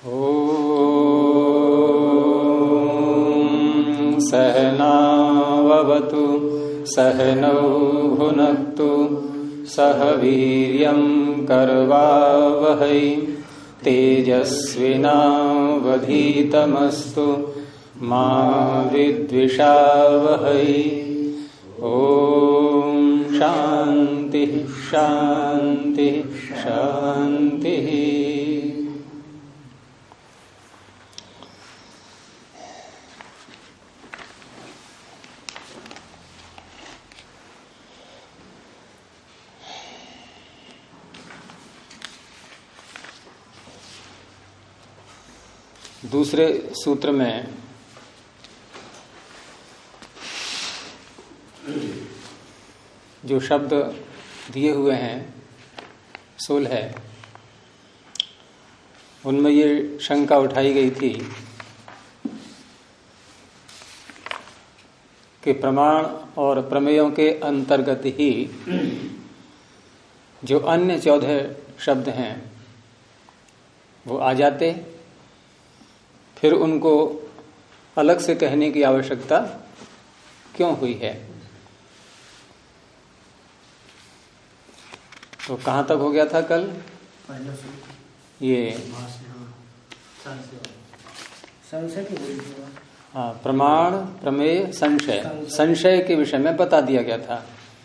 ॐ सहनाववतु सहनौ भुनक्तु सह वीर्यं करवावहै तेजस्विनावधीतमस्तु मा विद्विषावहै। ॐ शांति शांति शांति। दूसरे सूत्र में जो शब्द दिए हुए हैं 16, उनमें ये शंका उठाई गई थी कि प्रमाण और प्रमेयों के अंतर्गत ही जो अन्य 14 शब्द हैं वो आ जाते, फिर उनको अलग से कहने की आवश्यकता क्यों हुई है। तो कहाँ तक हो गया था कल? ये हाँ, प्रमाण प्रमेय संशय के विषय में बता दिया गया था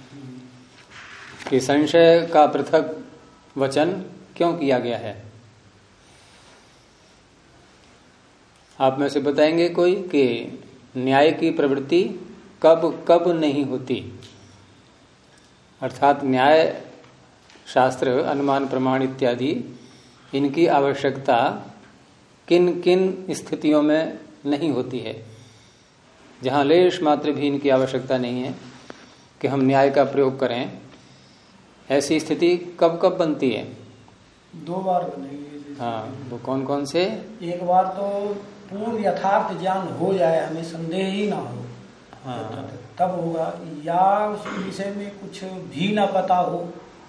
कि संशय का पृथक वचन क्यों किया गया है। आप में से बताएंगे कोई कि न्याय की प्रवृत्ति कब कब नहीं होती, अर्थात न्याय शास्त्र अनुमान प्रमाण इत्यादि इनकी आवश्यकता किन किन स्थितियों में नहीं होती है, जहां लेश मात्र भी इनकी आवश्यकता नहीं है कि हम न्याय का प्रयोग करें। ऐसी स्थिति कब कब बनती है? 2 बार बनेगी। हाँ, वो कौन कौन से? एक बार तो पूर्ण यथार्थ ज्ञान हो जाए, हमें संदेह ही ना हो, हाँ, तब होगा, या उस विषय में कुछ भी ना पता हो।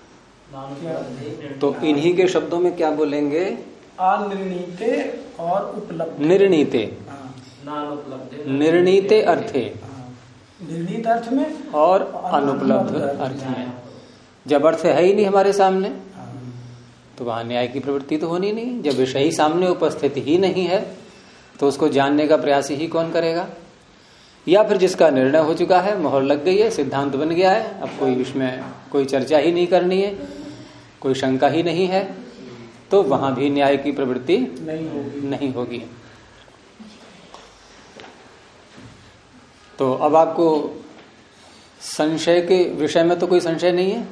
तो इन्हीं के शब्दों में क्या बोलेंगे? अनिर्णीते और उपलब्ध। निर्णीते, निर्णीते अर्थे, निर्णीत अर्थ में और अनुपलब्ध अर्थ में। जब अर्थ है ही नहीं हमारे सामने तो वहां न्याय की प्रवृत्ति तो होनी नहीं। जब विषय ही सामने उपस्थित ही नहीं है तो उसको जानने का प्रयास ही कौन करेगा? या फिर जिसका निर्णय हो चुका है, मोहर लग गई है, सिद्धांत बन गया है, अब कोई इसमें कोई चर्चा ही नहीं करनी है, कोई शंका ही नहीं है, तो वहां भी न्याय की प्रवृत्ति नहीं होगी। तो अब आपको संशय के विषय में तो कोई संशय नहीं है?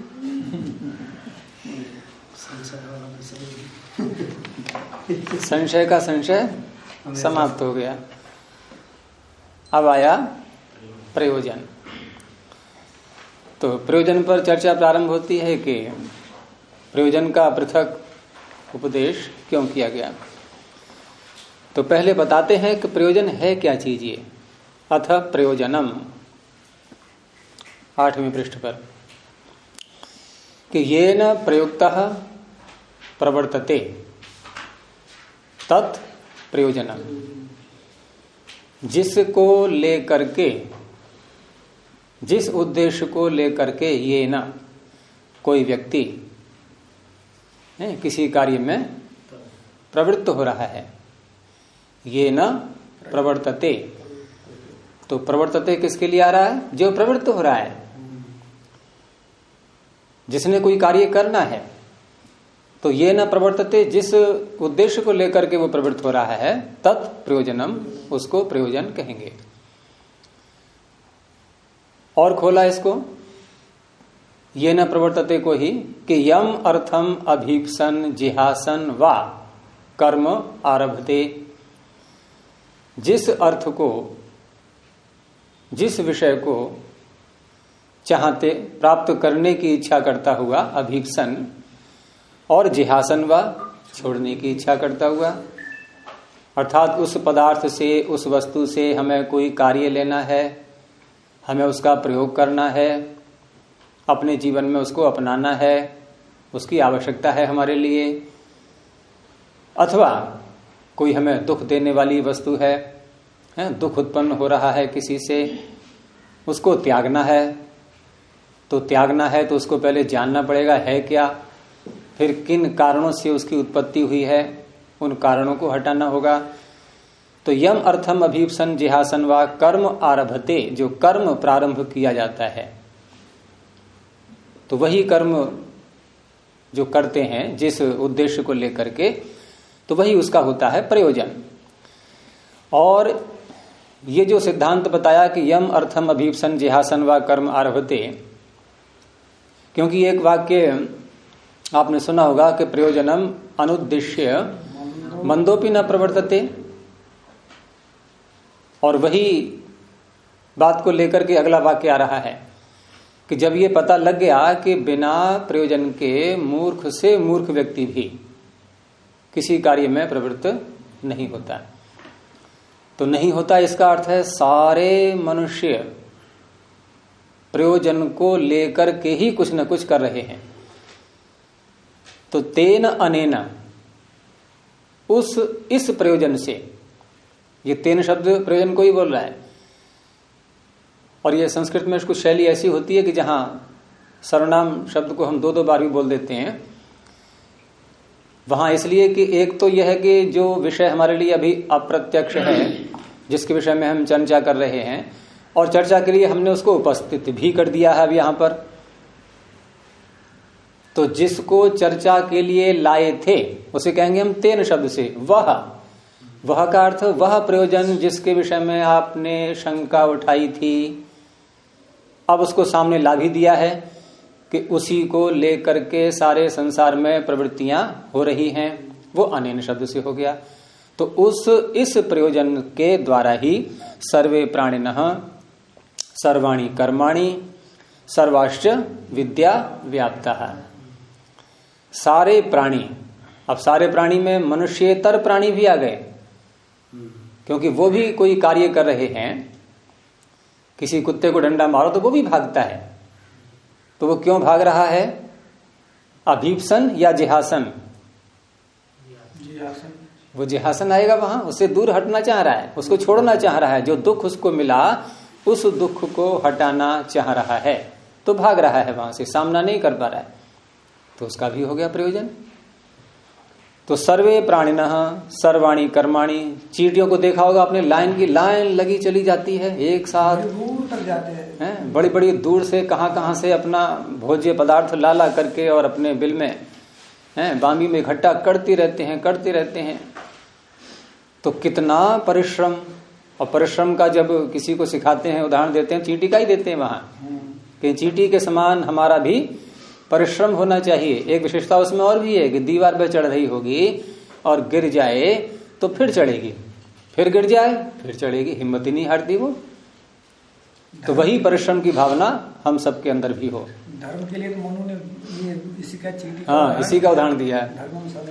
संशय का संशय समाप्त हो गया। अब आया प्रयोजन। तो प्रयोजन पर चर्चा प्रारंभ होती है कि प्रयोजन का पृथक उपदेश क्यों किया गया। तो पहले बताते हैं कि प्रयोजन है क्या चीज ये। अथ प्रयोजनम, 8वें पृष्ठ पर, कि येन प्रयुक्तः प्रवर्तते तत् प्रयोजनम। जिसको लेकर के, जिस उद्देश्य को लेकर के ये ना कोई व्यक्ति किसी कार्य में प्रवृत्त हो रहा है, ये ना प्रवर्तते। तो प्रवर्तते किसके लिए आ रहा है? जो प्रवृत्त हो रहा है, जिसने कोई कार्य करना है। तो ये न प्रवर्तते, जिस उद्देश्य को लेकर के वो प्रवृत्त हो रहा है, तत् प्रयोजनम, उसको प्रयोजन कहेंगे। और खोला इसको, ये न प्रवर्तते को ही कि यम अर्थम अभीप्सन जिहासन वा कर्म आरभते। जिस अर्थ को, जिस विषय को चाहते प्राप्त करने की इच्छा करता हुआ अभीप्सन, और जिहासन व छोड़ने की इच्छा करता हुआ, अर्थात उस पदार्थ से, उस वस्तु से हमें कोई कार्य लेना है, हमें उसका प्रयोग करना है, अपने जीवन में उसको अपनाना है, उसकी आवश्यकता है हमारे लिए। अथवा कोई हमें दुख देने वाली वस्तु है, दुख उत्पन्न हो रहा है किसी से, उसको त्यागना है। तो त्यागना है तो उसको पहले जानना पड़ेगा है क्या, फिर किन कारणों से उसकी उत्पत्ति हुई है, उन कारणों को हटाना होगा। तो यम अर्थम अभीप्सन जिहासन व कर्म आरभते, जो कर्म प्रारंभ किया जाता है तो वही कर्म जो करते हैं जिस उद्देश्य को लेकर के, तो वही उसका होता है प्रयोजन। और ये जो सिद्धांत बताया कि यम अर्थम अभीप्सन जिहासन व कर्म आरभते, क्योंकि एक वाक्य आपने सुना होगा कि प्रयोजनम अनुद्देश्य मंदोपि न प्रवर्तते, और वही बात को लेकर के अगला वाक्य आ रहा है कि जब ये पता लग गया कि बिना प्रयोजन के मूर्ख से मूर्ख व्यक्ति भी किसी कार्य में प्रवृत्त नहीं होता, तो नहीं होता इसका अर्थ है सारे मनुष्य प्रयोजन को लेकर के ही कुछ न कुछ कर रहे हैं। तो तेन अनेना, इस प्रयोजन से, ये तेन शब्द प्रयोजन को ही बोल रहा है। और ये संस्कृत में कुछ शैली ऐसी होती है कि जहां सर्वनाम शब्द को हम दो बार भी बोल देते हैं, वहां इसलिए कि एक तो यह है कि जो विषय हमारे लिए अभी अप्रत्यक्ष है, जिसके विषय में हम चर्चा कर रहे हैं, और चर्चा के लिए हमने उसको उपस्थित भी कर दिया है अभी यहां पर। तो जिसको चर्चा के लिए लाए थे उसे कहेंगे हम तेन शब्द से। वह का अर्थ वह प्रयोजन जिसके विषय में आपने शंका उठाई थी, अब उसको सामने ला भी दिया है कि उसी को लेकर के सारे संसार में प्रवृत्तियां हो रही हैं, वो अनेन शब्द से हो गया। तो इस प्रयोजन के द्वारा ही सर्वे प्राणिनः सर्वाणि कर्माणि सर्वाश्च विद्या व्याप्तः, सारे प्राणी, अब सारे प्राणी में मनुष्येतर प्राणी भी आ गए, क्योंकि वो भी कोई कार्य कर रहे हैं। किसी कुत्ते को डंडा मारो तो वो भी भागता है, तो वो क्यों भाग रहा है? अभीप्सन या जिहासन? वो जिहासन आएगा वहां, उससे दूर हटना चाह रहा है, उसको छोड़ना चाह रहा है। जो दुख उसको मिला उस दुख को हटाना चाह रहा है, तो भाग रहा है वहां से, सामना नहीं कर पा रहा है, तो उसका भी हो गया प्रयोजन। तो सर्वे प्राणिनः सर्वाणि कर्माणि, चींटियों को देखा होगा आपने, लाइन की लाइन लगी चली जाती है, एक साथ दूर तक जाते हैं, बड़ी बड़ी दूर से कहां से अपना भोज्य पदार्थ ला करके और अपने बिल में बामी में इकट्ठा करते रहते हैं। तो कितना परिश्रम, और परिश्रम का जब किसी को सिखाते हैं, उदाहरण देते हैं, चींटी का ही देते हैं वहां कि चींटी के समान हमारा भी परिश्रम होना चाहिए। एक विशेषता उसमें और भी है कि दीवार पर चढ़ रही होगी और गिर जाए तो फिर चढ़ेगी, फिर गिर जाए फिर चढ़ेगी, हिम्मत ही नहीं हारती वो। तो वही परिश्रम की भावना हम सबके अंदर भी हो। धर्म के लिए तो मनु ने ये इसी का इसी का उदाहरण दिया है।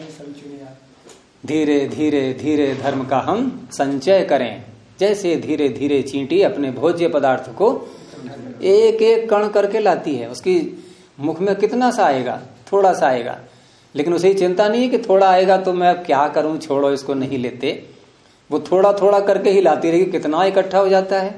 धीरे धीरे धीरे धर्म का हम संचय करें, जैसे धीरे धीरे चींटी अपने भोज्य पदार्थ को एक एक कण करके लाती है। उसकी मुख में कितना सा आएगा? थोड़ा सा आएगा, लेकिन उसे चिंता नहीं है कि थोड़ा आएगा तो मैं अब क्या करूं, छोड़ो इसको नहीं लेते। वो थोड़ा थोड़ा करके ही लाती रहेगी, कितना इकट्ठा हो जाता है।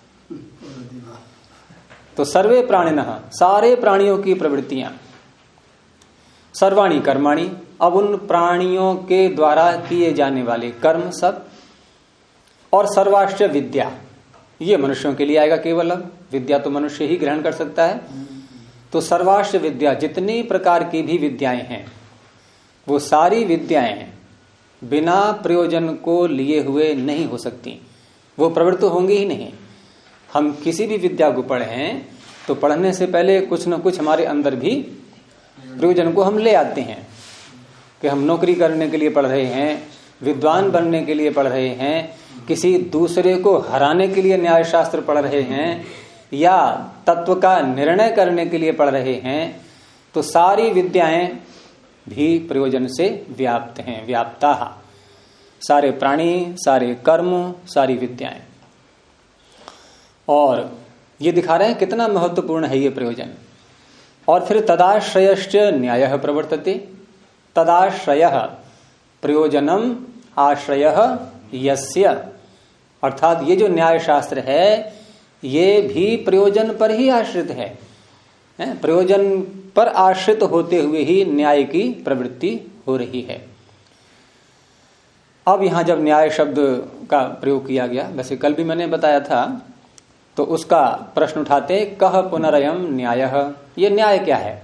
तो सर्वे प्राणिनः, सारे प्राणियों की प्रवृत्तियां, सर्वाणि कर्माणि, अब उन प्राणियों के द्वारा किए जाने वाले कर्म सब, और सर्वाश्च विद्या, ये मनुष्यों के लिए आएगा केवल। अब विद्या तो मनुष्य ही ग्रहण कर सकता है। तो सर्वाश्च विद्या, जितनी प्रकार की भी विद्याएं हैं, वो सारी विद्याएं बिना प्रयोजन को लिए हुए नहीं हो सकती, वो प्रवृत्त होंगी ही नहीं। हम किसी भी विद्या को पढ़ें तो पढ़ने से पहले कुछ न कुछ हमारे अंदर भी प्रयोजन को हम ले आते हैं, कि हम नौकरी करने के लिए पढ़ रहे हैं, विद्वान बनने के लिए पढ़ रहे हैं, किसी दूसरे को हराने के लिए न्याय शास्त्र पढ़ रहे हैं, या तत्व का निर्णय करने के लिए पढ़ रहे हैं। तो सारी विद्याएं भी प्रयोजन से व्याप्त हैं, व्याप्ता, सारे प्राणी, सारे कर्म, सारी विद्याएं। और ये दिखा रहे हैं कितना महत्वपूर्ण है ये प्रयोजन। और फिर तदाश्रयश्च न्यायः प्रवर्तते, तदाश्रयः प्रयोजनम आश्रयः यस्य, अर्थात ये जो न्याय शास्त्र है ये भी प्रयोजन पर ही आश्रित है, प्रयोजन पर आश्रित होते हुए ही न्याय की प्रवृत्ति हो रही है। अब यहां जब न्याय शब्द का प्रयोग किया गया, वैसे कल भी मैंने बताया था, तो उसका प्रश्न उठाते कह पुनरयम न्यायः, ये न्याय क्या है?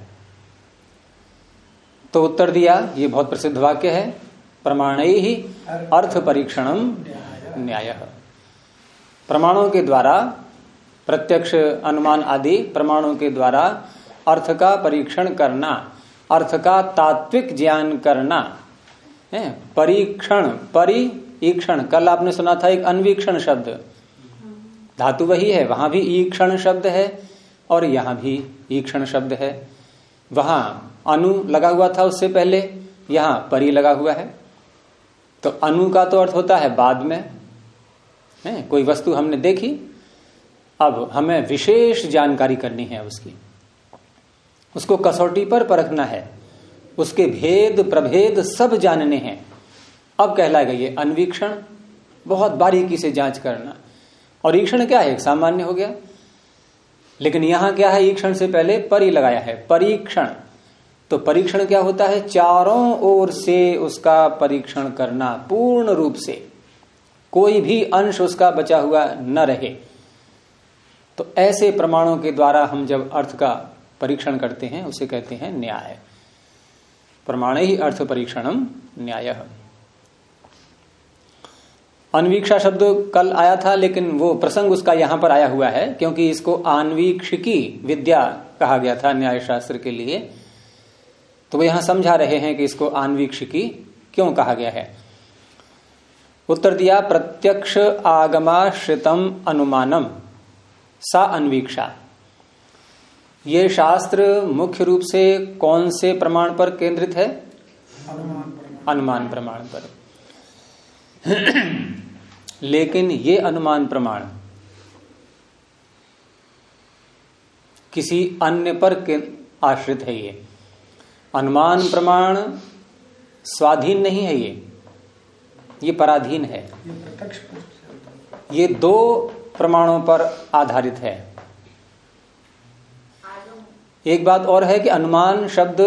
तो उत्तर दिया, ये बहुत प्रसिद्ध वाक्य है, प्रमाणैहि अर्थ परीक्षणम न्यायः। प्रमाणों के द्वारा, प्रत्यक्ष अनुमान आदि प्रमाणों के द्वारा अर्थ का परीक्षण करना, अर्थ का तात्विक ज्ञान करना है। परीक्षण, परीक्षण, कल आपने सुना था एक अन्वीक्षण शब्द, धातु वही है, वहां भी ईक्षण शब्द है और यहां भी ईक्षण शब्द है। वहां अनु लगा हुआ था उससे पहले, यहां परी लगा हुआ है। तो अनु का तो अर्थ होता है बाद में, है कोई वस्तु हमने देखी, अब हमें विशेष जानकारी करनी है उसकी, उसको कसौटी पर परखना है, उसके भेद प्रभेद सब जानने हैं, अब कहलाएगा ये अन्वीक्षण, बहुत बारीकी से जांच करना। और ईक्षण क्या है? सामान्य हो गया। लेकिन यहां क्या है? ईक्षण से पहले परी लगाया है, परीक्षण। तो परीक्षण क्या होता है? चारों ओर से उसका परीक्षण करना, पूर्ण रूप से, कोई भी अंश उसका बचा हुआ न रहे। तो ऐसे प्रमाणों के द्वारा हम जब अर्थ का परीक्षण करते हैं उसे कहते हैं न्याय। प्रमाणैहि अर्थ परीक्षणम न्यायः। अन्वीक्षा शब्द कल आया था, लेकिन वो प्रसंग उसका यहां पर आया हुआ है क्योंकि इसको आन्वीक्षिकी विद्या कहा गया था न्याय शास्त्र के लिए। तो वो यहां समझा रहे हैं कि इसको आन्वीक्षिकी क्यों कहा गया है। उत्तर दिया, प्रत्यक्ष आगमाश्रितम अनुमानम सा अन्वीक्षा। ये शास्त्र मुख्य रूप से कौन से प्रमाण पर केंद्रित है? अनुमान प्रमाण पर। लेकिन ये अनुमान प्रमाण किसी अन्य पर आश्रित है। ये अनुमान प्रमाण स्वाधीन नहीं है, ये पराधीन है। ये दो प्रमाणों पर आधारित है। एक बात और है कि अनुमान शब्द,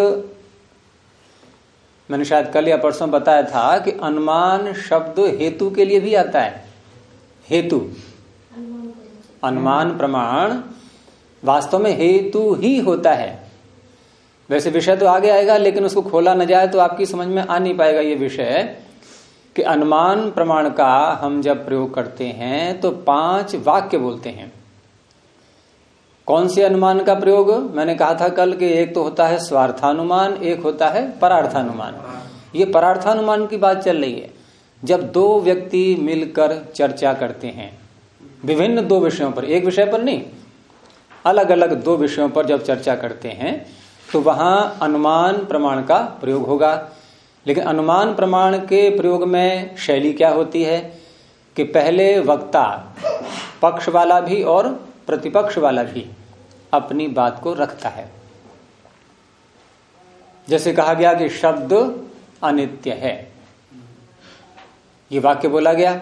मैंने शायद कल या परसों बताया था कि अनुमान शब्द हेतु के लिए भी आता है। हेतु, अनुमान प्रमाण वास्तव में हेतु ही होता है। वैसे विषय तो आगे आएगा, लेकिन उसको खोला न जाए तो आपकी समझ में आ नहीं पाएगा ये विषय कि अनुमान प्रमाण का हम जब प्रयोग करते हैं तो 5 वाक्य बोलते हैं। कौन से अनुमान का प्रयोग? मैंने कहा था कल कि एक तो होता है स्वार्थानुमान, एक होता है परार्थानुमान। ये परार्थानुमान की बात चल रही है। जब दो व्यक्ति मिलकर चर्चा करते हैं विभिन्न 2 विषयों पर, एक विषय पर नहीं, अलग अलग 2 विषयों पर जब चर्चा करते हैं तो वहां अनुमान प्रमाण का प्रयोग होगा। लेकिन अनुमान प्रमाण के प्रयोग में शैली क्या होती है कि पहले वक्ता, पक्ष वाला भी और प्रतिपक्ष वाला भी, अपनी बात को रखता है। जैसे कहा गया कि शब्द अनित्य है, ये वाक्य बोला गया।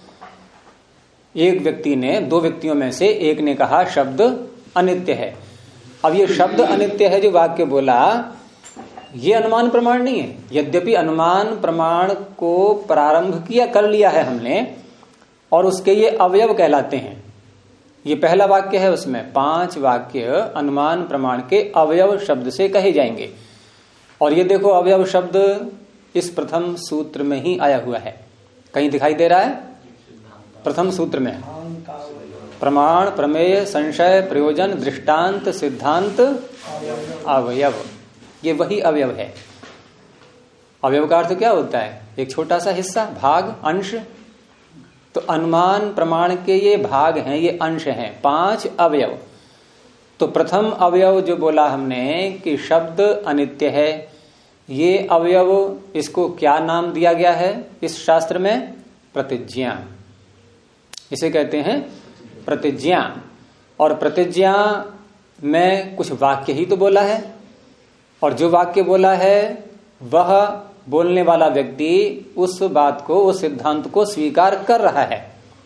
एक व्यक्ति ने, 2 व्यक्तियों में से एक ने कहा शब्द अनित्य है। अब ये शब्द अनित्य है जो वाक्य बोला, ये अनुमान प्रमाण नहीं है। यद्यपि अनुमान प्रमाण को प्रारंभ किया, कर लिया है हमने, और उसके ये अवयव कहलाते हैं। ये पहला वाक्य है, उसमें 5 वाक्य अनुमान प्रमाण के अवयव शब्द से कहे जाएंगे। और ये देखो, अवयव शब्द इस प्रथम सूत्र में ही आया हुआ है। कहीं दिखाई दे रहा है? प्रथम सूत्र में प्रमाण, प्रमेय, संशय, प्रयोजन, दृष्टांत, सिद्धांत, अवयव, ये वही अवयव है। अवयव का अर्थ क्या होता है? एक छोटा सा हिस्सा, भाग, अंश। तो अनुमान प्रमाण के ये भाग हैं, ये अंश हैं, 5 अवयव। तो प्रथम अवयव जो बोला हमने कि शब्द अनित्य है, ये अवयव, इसको क्या नाम दिया गया है इस शास्त्र में? प्रतिज्ञा। इसे कहते हैं प्रतिज्ञा। और प्रतिज्ञा में कुछ वाक्य ही तो बोला है, और जो वाक्य बोला है वह बोलने वाला व्यक्ति उस बात को, उस सिद्धांत को स्वीकार कर रहा है,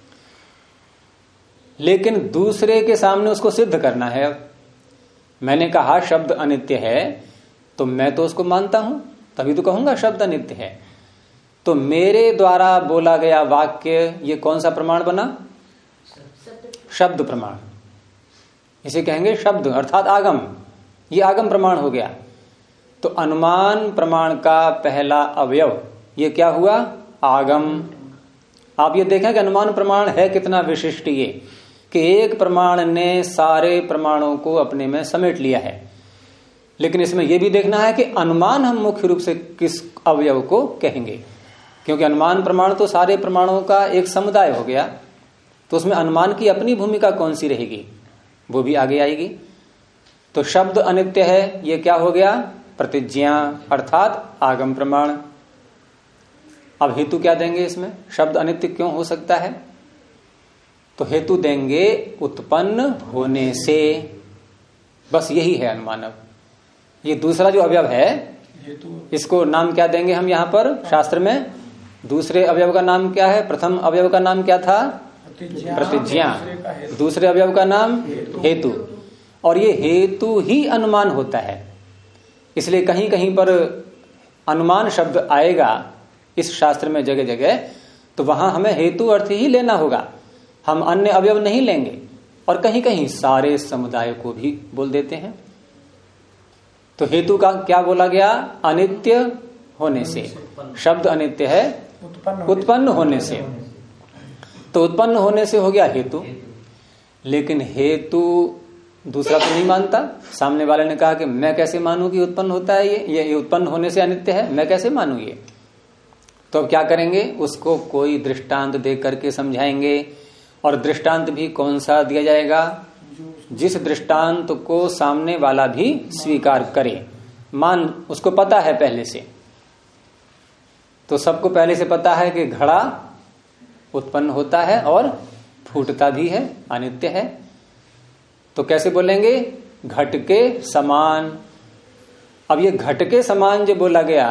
लेकिन दूसरे के सामने उसको सिद्ध करना है। अब मैंने कहा शब्द अनित्य है, तो मैं तो उसको मानता हूं, तभी तो कहूंगा शब्द अनित्य है। तो मेरे द्वारा बोला गया वाक्य ये कौन सा प्रमाण बना? शब्द प्रमाण। इसे कहेंगे शब्द अर्थात आगम। ये आगम प्रमाण हो गया। तो अनुमान प्रमाण का पहला अवयव ये क्या हुआ? आगम। आप ये देखें कि अनुमान प्रमाण है कितना विशिष्ट, ये कि एक प्रमाण ने सारे प्रमाणों को अपने में समेट लिया है। लेकिन इसमें यह भी देखना है कि अनुमान हम मुख्य रूप से किस अवयव को कहेंगे, क्योंकि अनुमान प्रमाण तो सारे प्रमाणों का एक समुदाय हो गया, तो उसमें अनुमान की अपनी भूमिका कौन सी रहेगी वो भी आगे आएगी। तो शब्द अनित्य है, ये क्या हो गया? प्रतिज्ञा अर्थात आगम प्रमाण। अब हेतु क्या देंगे इसमें? शब्द अनित्य क्यों हो सकता है? तो हेतु देंगे उत्पन्न होने से। बस यही है अनुमान। अब ये दूसरा जो अवयव है इसको नाम क्या देंगे हम यहां पर शास्त्र में? दूसरे अवयव का नाम क्या है? प्रथम अवयव का नाम क्या था? प्रतिज्ञा। दूसरे अवयव का नाम हेतु। और ये हेतु ही अनुमान होता है। इसलिए कहीं कहीं पर अनुमान शब्द आएगा इस शास्त्र में जगह जगह, तो वहां हमें हेतु अर्थ ही लेना होगा, हम अन्य अवयव नहीं लेंगे। और कहीं कहीं सारे समुदाय को भी बोल देते हैं। तो हेतु का क्या बोला गया? अनित्य होने से। शब्द अनित्य है उत्पन्न होने से। तो उत्पन्न होने से हो गया हेतु। लेकिन हेतु दूसरा तो नहीं मानता। सामने वाले ने कहा कि मैं कैसे मानूं कि उत्पन्न होता है, ये उत्पन्न होने से अनित्य है, मैं कैसे मानूं ये? तो अब क्या करेंगे? उसको कोई दृष्टांत दे करके समझाएंगे। और दृष्टांत भी कौन सा दिया जाएगा? जिस दृष्टांत को सामने वाला भी स्वीकार करे। मान उसको पता है पहले से, तो सबको पहले से पता है कि घड़ा उत्पन्न होता है और फूटता भी है, अनित्य है। तो कैसे बोलेंगे? घट के समान। अब ये घट के समान जो बोला गया,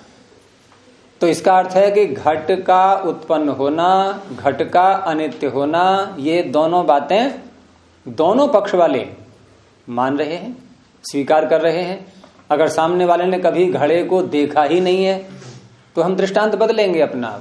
तो इसका अर्थ है कि घट का उत्पन्न होना, घट का अनित्य होना, ये दोनों बातें दोनों पक्ष वाले मान रहे हैं, स्वीकार कर रहे हैं। अगर सामने वाले ने कभी घड़े को देखा ही नहीं है तो हम दृष्टांत बदलेंगे अपना।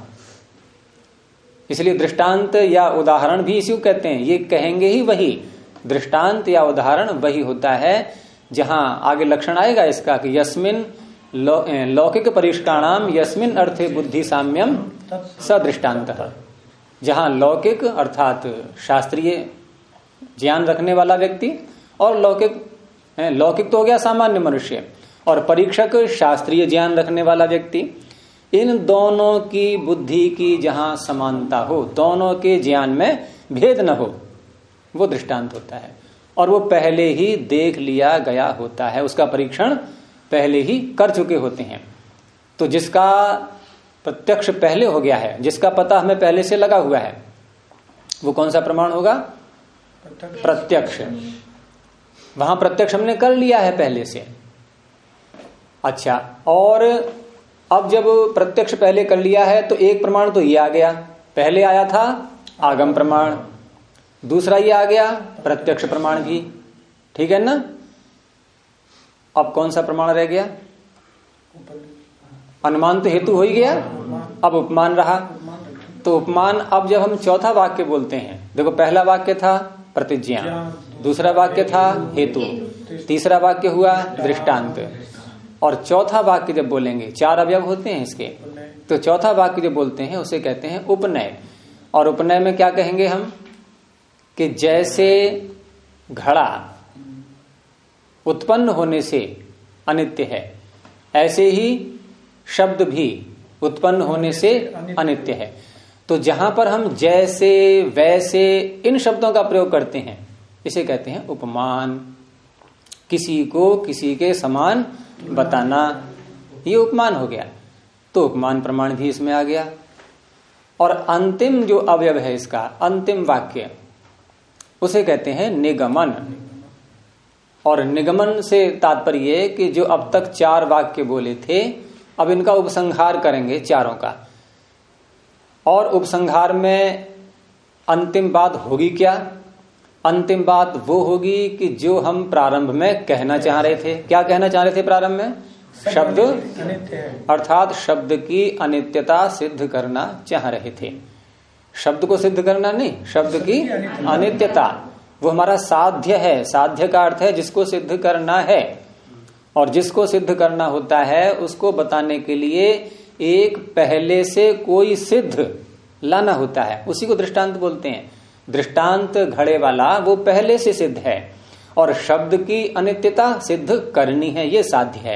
इसलिए दृष्टांत या उदाहरण भी इसी को कहते हैं। ये कहेंगे ही वही, दृष्टांत या उदाहरण वही होता है जहां आगे लक्षण आएगा इसका कि यस्मिन लौकिक परिष्काणाम यस्मिन अर्थे बुद्धि साम्यम सदृष्टांत। जहां लौकिक अर्थात शास्त्रीय ज्ञान रखने वाला व्यक्ति और लौकिक तो हो गया सामान्य मनुष्य, और परीक्षक शास्त्रीय ज्ञान रखने वाला व्यक्ति, इन दोनों की बुद्धि की जहां समानता हो, दोनों के ज्ञान में भेद न हो, वो दृष्टांत होता है। और वो पहले ही देख लिया गया होता है, उसका परीक्षण पहले ही कर चुके होते हैं। तो जिसका प्रत्यक्ष पहले हो गया है, जिसका पता हमें पहले से लगा हुआ है, वो कौन सा प्रमाण होगा? प्रत्यक्ष। वहां प्रत्यक्ष हमने कर लिया है पहले से। अच्छा, और अब जब प्रत्यक्ष पहले कर लिया है तो एक प्रमाण तो ये आ गया, पहले आया था आगम प्रमाण, दूसरा ये आ गया प्रत्यक्ष प्रमाण भी, ठीक है ना? अब कौन सा प्रमाण रह गया? अनुमान तो हेतु हो ही गया, अब उपमान रहा। तो उपमान, अब जब हम चौथा वाक्य बोलते हैं, देखो पहला वाक्य था प्रतिज्ञा, दूसरा वाक्य था हेतु, तीसरा वाक्य हुआ दृष्टांत, और चौथा वाक्य जब बोलेंगे, चार अवयव होते हैं इसके, तो चौथा वाक्य जो बोलते हैं उसे कहते हैं उपनय। और उपनय में क्या कहेंगे हम? कि जैसे घड़ा उत्पन्न होने से अनित्य है, ऐसे ही शब्द भी उत्पन्न होने से अनित्य है। तो जहां पर हम जैसे वैसे इन शब्दों का प्रयोग करते हैं इसे कहते हैं उपमान। किसी को किसी के समान बताना, ये उपमान हो गया। तो उपमान प्रमाण भी इसमें आ गया। और अंतिम जो अवयव है इसका, अंतिम वाक्य, उसे कहते हैं निगमन। और निगमन से तात्पर्य कि जो अब तक चार वाक्य बोले थे, अब इनका उपसंहार करेंगे चारों का, और उपसंहार में अंतिम बात होगी क्या? अंतिम बात वो होगी कि जो हम प्रारंभ में कहना चाह रहे थे। क्या कहना चाह रहे थे प्रारंभ में? शब्द, अर्थात शब्द की अनित्यता सिद्ध करना चाह रहे थे। शब्द को सिद्ध करना नहीं, शब्द की अनित्यता, वो हमारा साध्य है। साध्य का अर्थ है जिसको सिद्ध करना है, और जिसको सिद्ध करना होता है उसको बताने के लिए एक पहले से कोई सिद्ध लाना होता है, उसी को दृष्टांत बोलते हैं। दृष्टांत घड़े वाला वो पहले से सिद्ध है, और शब्द की अनित्यता सिद्ध करनी है, ये साध्य है।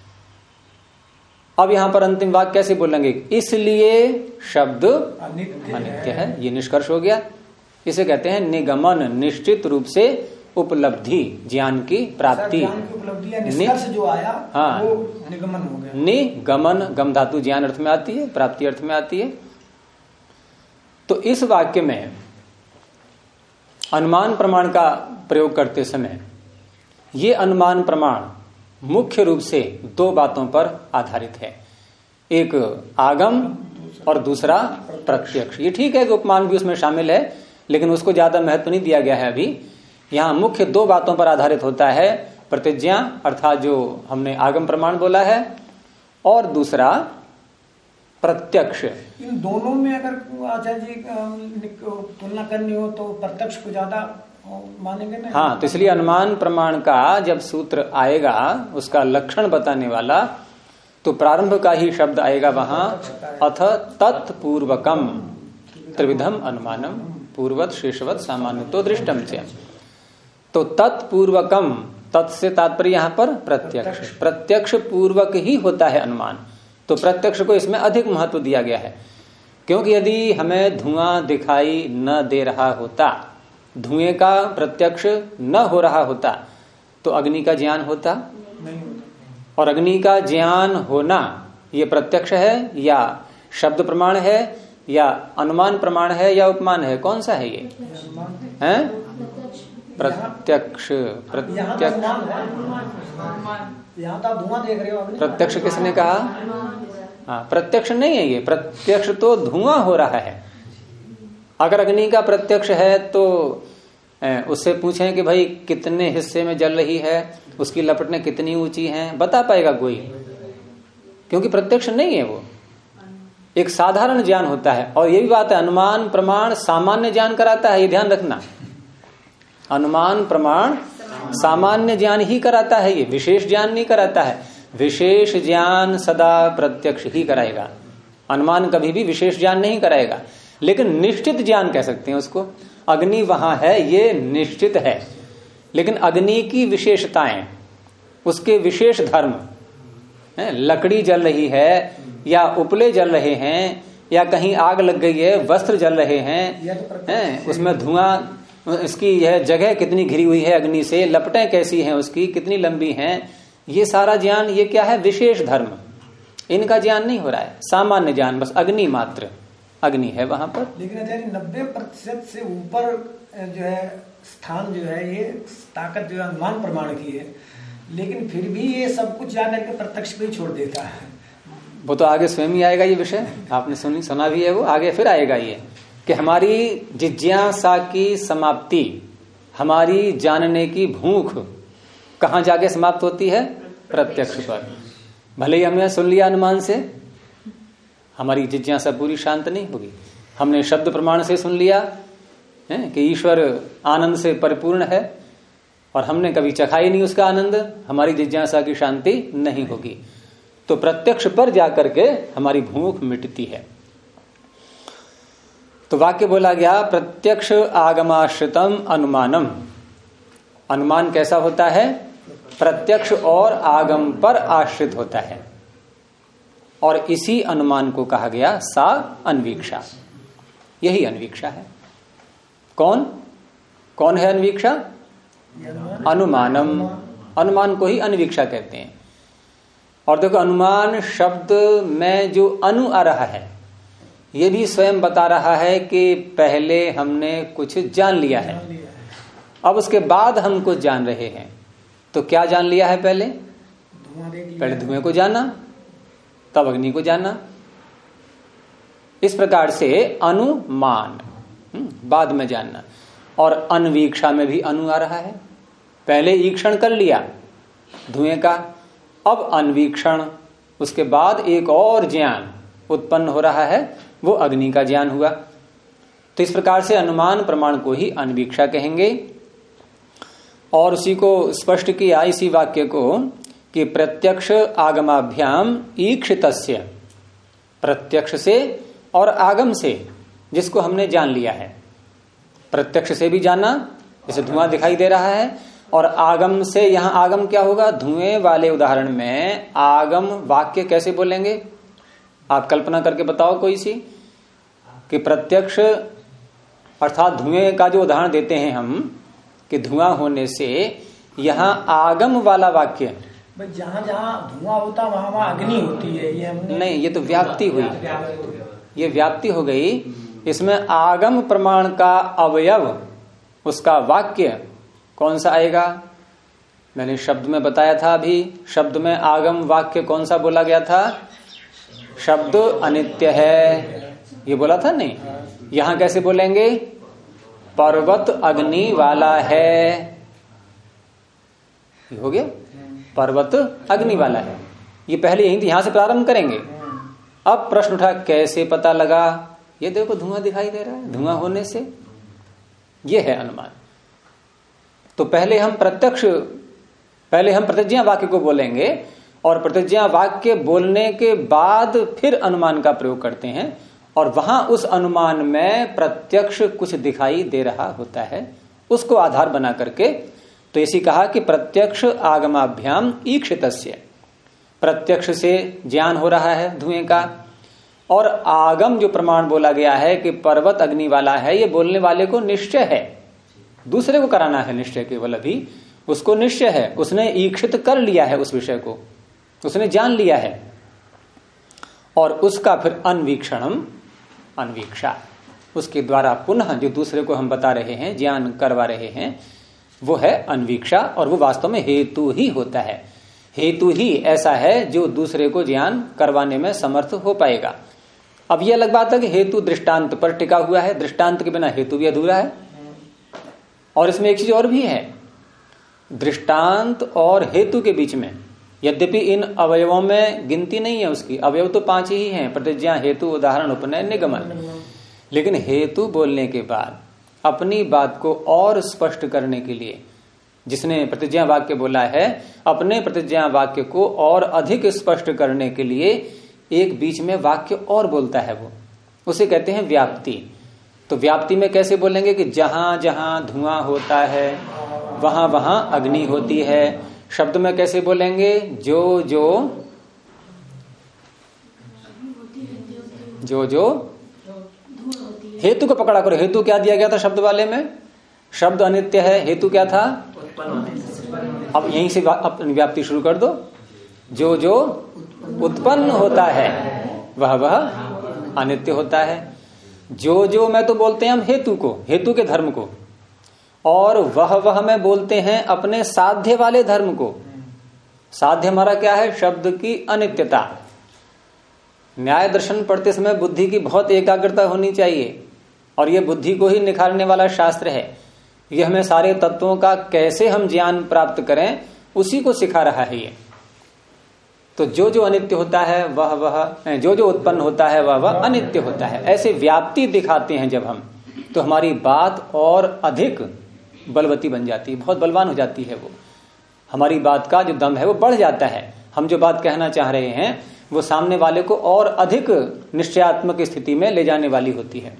अब यहां पर अंतिम वाक्य कैसे बोलेंगे? इसलिए शब्द अनित्य है, ये निष्कर्ष हो गया। इसे कहते हैं निगमन, निश्चित रूप से उपलब्धि, ज्ञान की प्राप्ति। निष्कर्ष जो आया, हाँ, वो निगमन हो गया। निगमन, गम धातु ज्ञान अर्थ में आती है, प्राप्ति अर्थ में आती है। तो इस वाक्य में अनुमान प्रमाण का प्रयोग करते समय ये अनुमान प्रमाण मुख्य रूप से दो बातों पर आधारित है, एक आगम और दूसरा प्रत्यक्ष। ये ठीक है कि उपमान भी उसमें शामिल है, लेकिन उसको ज्यादा महत्व नहीं दिया गया है अभी। यहां मुख्य दो बातों पर आधारित होता है, प्रतिज्ञा अर्थात जो हमने आगम प्रमाण बोला है, और दूसरा प्रत्यक्ष। इन दोनों में अगर आचार्य जी तुलना करनी हो तो प्रत्यक्ष को ज्यादा मानेंगे ना? हाँ, तो इसलिए अनुमान प्रमाण का जब सूत्र आएगा, उसका लक्षण बताने वाला, तो प्रारंभ का ही शब्द आएगा वहां, अथ तत्पूर्वकम त्रिविधम अनुमानम पूर्वत शेषवत सामान्यतो दृष्टम च। तो तत्पूर्वकम, तत् से तात्पर्य यहां पर प्रत्यक्ष, प्रत्यक्ष पूर्वक ही होता है अनुमान। तो प्रत्यक्ष को इसमें अधिक महत्व दिया गया है, क्योंकि यदि हमें धुआं दिखाई न दे रहा होता, धुएं का प्रत्यक्ष न हो रहा होता, तो अग्नि का ज्ञान होता नहीं, और अग्नि का ज्ञान होना ये प्रत्यक्ष है या शब्द प्रमाण है या अनुमान प्रमाण है या उपमान है? कौन सा है ये? है प्रत्यक्ष। प्रत्यक्ष, यहाँ तो धुआं देख रहे हो। प्रत्यक्ष किसने कहा? हाँ, प्रत्यक्ष नहीं है ये, प्रत्यक्ष तो धुआं हो रहा है। अगर अग्नि का प्रत्यक्ष है तो उससे पूछें कि भाई कितने हिस्से में जल रही है, उसकी लपटें कितनी ऊंची हैं, बता पाएगा कोई? क्योंकि प्रत्यक्ष नहीं है, वो एक साधारण ज्ञान होता है। और ये भी बात है, अनुमान प्रमाण सामान्य ज्ञान कराता है, ये ध्यान रखना। अनुमान प्रमाण सामान्य ज्ञान ही कराता है, ये विशेष ज्ञान नहीं कराता है। विशेष ज्ञान सदा प्रत्यक्ष ही कराएगा, अनुमान कभी भी विशेष ज्ञान नहीं कराएगा। लेकिन निश्चित ज्ञान कह सकते हैं उसको। अग्नि वहां है, ये निश्चित है, लेकिन अग्नि की विशेषताएं, उसके विशेष धर्म, लकड़ी जल रही है या उपले जल रहे हैं या कहीं आग लग गई है, वस्त्र जल रहे हैं, उसमें धुआं, इसकी यह जगह कितनी घिरी हुई है अग्नि से, लपटें कैसी हैं उसकी, कितनी लंबी हैं, ये सारा ज्ञान, ये क्या है? विशेष धर्म। इनका ज्ञान नहीं हो रहा है, सामान्य ज्ञान, बस अग्नि मात्र, अग्नि है वहां पर। लेकिन 90% से ऊपर जो है स्थान जो है, ये ताकत जो है अनुमान प्रमाण की है, लेकिन फिर भी ये सब कुछ जाकर के प्रत्यक्ष पे ही छोड़ देता है। वो तो आगे स्वयं ही आएगा, ये विषय आपने सुना भी है, वो आगे फिर आएगा ये, कि हमारी जिज्ञासा की समाप्ति, हमारी जानने की भूख कहां जाके समाप्त होती है? प्रत्यक्ष पर। भले ही हमने सुन लिया अनुमान से, हमारी जिज्ञासा पूरी शांत नहीं होगी। हमने शब्द प्रमाण से सुन लिया कि ईश्वर आनंद से परिपूर्ण है, और हमने कभी चखा ही नहीं उसका आनंद, हमारी जिज्ञासा की शांति नहीं होगी। तो प्रत्यक्ष पर जाकर के हमारी भूख मिटती है। तो वाक्य बोला गया, प्रत्यक्ष आगमाश्रितम अनुमानम। अनुमान कैसा होता है? प्रत्यक्ष और आगम पर आश्रित होता है, और इसी अनुमान को कहा गया सा अन्वीक्षा। यही अन्वीक्षा है। कौन कौन है अन्वीक्षा? अनुमानम। अनुमान को ही अन्वीक्षा कहते हैं। और देखो, अनुमान शब्द में जो अनु आ रहा है, ये भी स्वयं बता रहा है कि पहले हमने कुछ जान लिया है, अब उसके बाद हम कुछ जान रहे हैं। तो क्या जान लिया है? पहले धुएं को जाना, तब अग्नि को जाना। इस प्रकार से अनुमान बाद में जानना। और अन्वीक्षा में भी अनु आ रहा है। पहले ईक्षण कर लिया धुएं का, अब अन्वीक्षण, उसके बाद एक और ज्ञान उत्पन्न हो रहा है, वो अग्नि का ज्ञान हुआ। तो इस प्रकार से अनुमान प्रमाण को ही अन्वीक्षा कहेंगे। और उसी को स्पष्ट किया इसी वाक्य को कि प्रत्यक्ष आगमाभ्याम ईक्षितस्य, प्रत्यक्ष से और आगम से, जिसको हमने जान लिया है। प्रत्यक्ष से भी जाना, जैसे धुआं दिखाई दे रहा है, और आगम से, यहां आगम क्या होगा? धुएं वाले उदाहरण में आगम वाक्य कैसे बोलेंगे? आप कल्पना करके बताओ कोई सी, कि प्रत्यक्ष अर्थात धुएं का जो उदाहरण देते हैं हम कि धुआं होने से, यहां आगम वाला वाक्य, जहां जहां धुआं होता वहां वहां अग्नि होती है, ये हमने नहीं, ये तो व्याप्ति हुई, ये व्याप्ति हो गई। इसमें आगम प्रमाण का अवयव, उसका वाक्य कौन सा आएगा? मैंने शब्द में बताया था अभी, शब्द में आगम वाक्य कौन सा बोला गया था? शब्द अनित्य है, ये बोला था नहीं? यहां कैसे बोलेंगे? पर्वत अग्नि वाला है, ये हो गया, पर्वत अग्नि वाला है। ये पहले यही थी, यहां से प्रारंभ करेंगे। अब प्रश्न उठा कैसे पता लगा? ये देखो धुआं दिखाई दे रहा है, धुआं होने से, ये है अनुमान। तो पहले हम प्रतिज्ञा वाक्य को बोलेंगे, और प्रतिज्ञा वाक्य बोलने के बाद फिर अनुमान का प्रयोग करते हैं, और वहां उस अनुमान में प्रत्यक्ष कुछ दिखाई दे रहा होता है, उसको आधार बना करके। तो ऐसी कहा कि प्रत्यक्ष आगमाभ्याम ईक्षितस्य, प्रत्यक्ष से ज्ञान हो रहा है धुएं का, और आगम जो प्रमाण बोला गया है कि पर्वत अग्नि वाला है, ये बोलने वाले को निश्चय है, दूसरे को कराना है निश्चय, केवल अभी उसको निश्चय है, उसने ईक्षित कर लिया है, उस विषय को उसने जान लिया है। और उसका फिर अन्वीक्षणम, अन्वीक्षा, उसके द्वारा पुनः जो दूसरे को हम बता रहे हैं, ज्ञान करवा रहे हैं, वो है अन्वीक्षा। और वो वास्तव में हेतु ही होता है, हेतु ही ऐसा है जो दूसरे को ज्ञान करवाने में समर्थ हो पाएगा। अब ये अलग बात है कि हेतु दृष्टांत पर टिका हुआ है, दृष्टांत के बिना हेतु भी अधूरा है। और इसमें एक चीज और भी है, दृष्टांत और हेतु के बीच में, यद्यपि इन अवयवों में गिनती नहीं है उसकी, अवयव तो 5 ही हैं, प्रतिज्ञा, हेतु, उदाहरण, उपनय, निगमन, लेकिन हेतु बोलने के बाद अपनी बात को और स्पष्ट करने के लिए जिसने प्रतिज्ञा वाक्य बोला है, अपने प्रतिज्ञा वाक्य को और अधिक स्पष्ट करने के लिए एक बीच में वाक्य और बोलता है, वो उसे कहते हैं व्याप्ति। तो व्याप्ति में कैसे बोलेंगे कि जहां जहां धुआं होता है वहां वहां अग्नि होती है। शब्द में कैसे बोलेंगे? जो जो हेतु को पकड़ा करो। हेतु क्या दिया गया था शब्द वाले में? शब्द अनित्य है, हेतु क्या था? अब यहीं से अपनी व्याप्ति शुरू कर दो। जो उत्पन्न होता है वह अनित्य होता है। जो में तो बोलते हैं हम हेतु को, हेतु के धर्म को, और वह में बोलते हैं अपने साध्य वाले धर्म को। साध्य हमारा क्या है? शब्द की अनित्यता। न्याय दर्शन पढ़ते समय बुद्धि की बहुत एकाग्रता होनी चाहिए, और यह बुद्धि को ही निखारने वाला शास्त्र है। यह हमें सारे तत्वों का कैसे हम ज्ञान प्राप्त करें उसी को सिखा रहा है ये। तो जो अनित्य होता है वह जो उत्पन्न होता है वह अनित्य होता है। ऐसे व्याप्ति दिखाते हैं जब हम, तो हमारी बात और अधिक बलवती बन जाती है, बहुत बलवान हो जाती है। वो हमारी बात का जो दम है वो बढ़ जाता है। हम जो बात कहना चाह रहे हैं वो सामने वाले को और अधिक निश्चयात्मक स्थिति में ले जाने वाली होती है।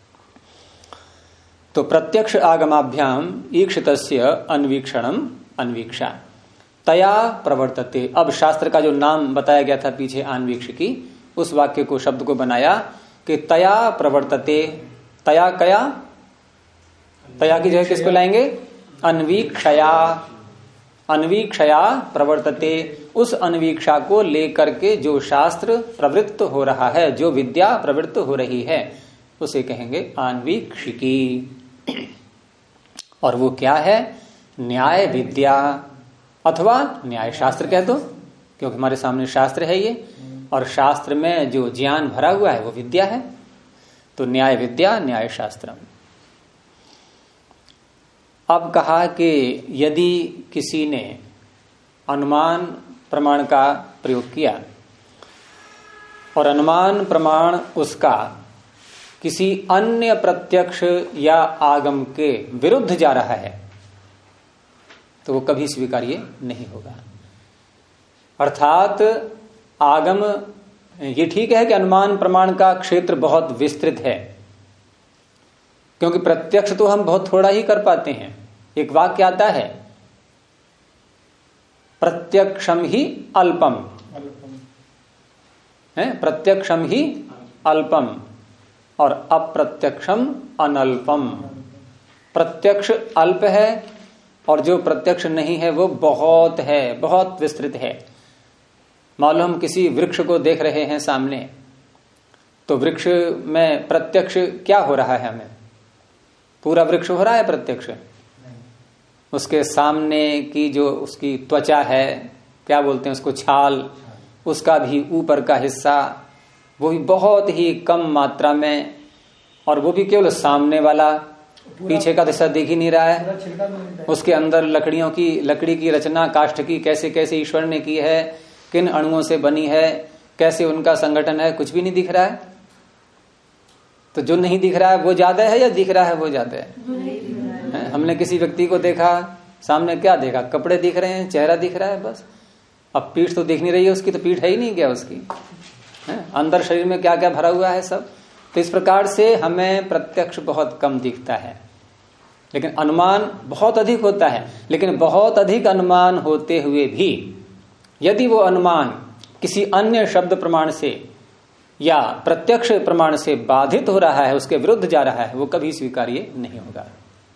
तो प्रत्यक्ष आगमाभ्याम ईक्षितस्य अन्वीक्षणम, अन्वीक्षा तया प्रवर्तते। अब शास्त्र का जो नाम बताया गया था पीछे अन्वीक्षिकी, उस वाक्य को, शब्द को बनाया कि तया प्रवर्तते। तया कया, तया की जगह किसको लाएंगे? अन्वीक्षया, अन्वीक्षया प्रवर्तते। उस अन्वीक्षा को लेकर के जो शास्त्र प्रवृत्त हो रहा है, जो विद्या प्रवृत्त हो रही है, उसे कहेंगे अन्वीक्षिकी। और वो क्या है? न्याय विद्या अथवा न्याय शास्त्र कह दो, क्योंकि हमारे सामने शास्त्र है ये, और शास्त्र में जो ज्ञान भरा हुआ है वो विद्या है। तो न्याय विद्या न्याय शास्त्रम। अब कहा कि यदि किसी ने अनुमान प्रमाण का प्रयोग किया और अनुमान प्रमाण उसका किसी अन्य प्रत्यक्ष या आगम के विरुद्ध जा रहा है तो वो कभी स्वीकार्य नहीं होगा। अर्थात आगम, ये ठीक है कि अनुमान प्रमाण का क्षेत्र बहुत विस्तृत है, क्योंकि प्रत्यक्ष तो हम बहुत थोड़ा ही कर पाते हैं। एक वाक्य आता है प्रत्यक्षम ही अल्पम, है प्रत्यक्षम ही अल्पम और अप्रत्यक्षम अनल्पम। प्रत्यक्ष अल्प है और जो प्रत्यक्ष नहीं है वो बहुत है, बहुत विस्तृत है। मान लो हम किसी वृक्ष को देख रहे हैं सामने, तो वृक्ष में प्रत्यक्ष क्या हो रहा है? हमें पूरा वृक्ष हो रहा है प्रत्यक्ष। उसके सामने की जो उसकी त्वचा है, क्या बोलते हैं उसको, छाल, उसका भी ऊपर का हिस्सा, वो भी बहुत ही कम मात्रा में, और वो भी केवल सामने वाला, पीछे का हिस्सा दिख ही नहीं रहा है। उसके अंदर लकड़ी की रचना, काष्ठ की कैसे कैसे ईश्वर ने की है, किन अणुओं से बनी है, कैसे उनका संगठन है, कुछ भी नहीं दिख रहा है। तो जो नहीं दिख रहा है वो ज्यादा है या दिख रहा है वो ज्यादा है? हमने किसी व्यक्ति को देखा, सामने क्या देखा? कपड़े दिख रहे हैं, चेहरा दिख रहा है बस। अब पीठ तो दिख नहीं रही है उसकी, तो पीठ है ही नहीं क्या उसकी, अंदर शरीर में क्या क्या भरा हुआ है सब। तो इस प्रकार से हमें प्रत्यक्ष बहुत कम दिखता है, लेकिन अनुमान बहुत अधिक होता है। लेकिन बहुत अधिक अनुमान होते हुए भी यदि वो अनुमान किसी अन्य शब्द प्रमाण से या प्रत्यक्ष प्रमाण से बाधित हो रहा है, उसके विरुद्ध जा रहा है, वो कभी स्वीकार्य नहीं होगा।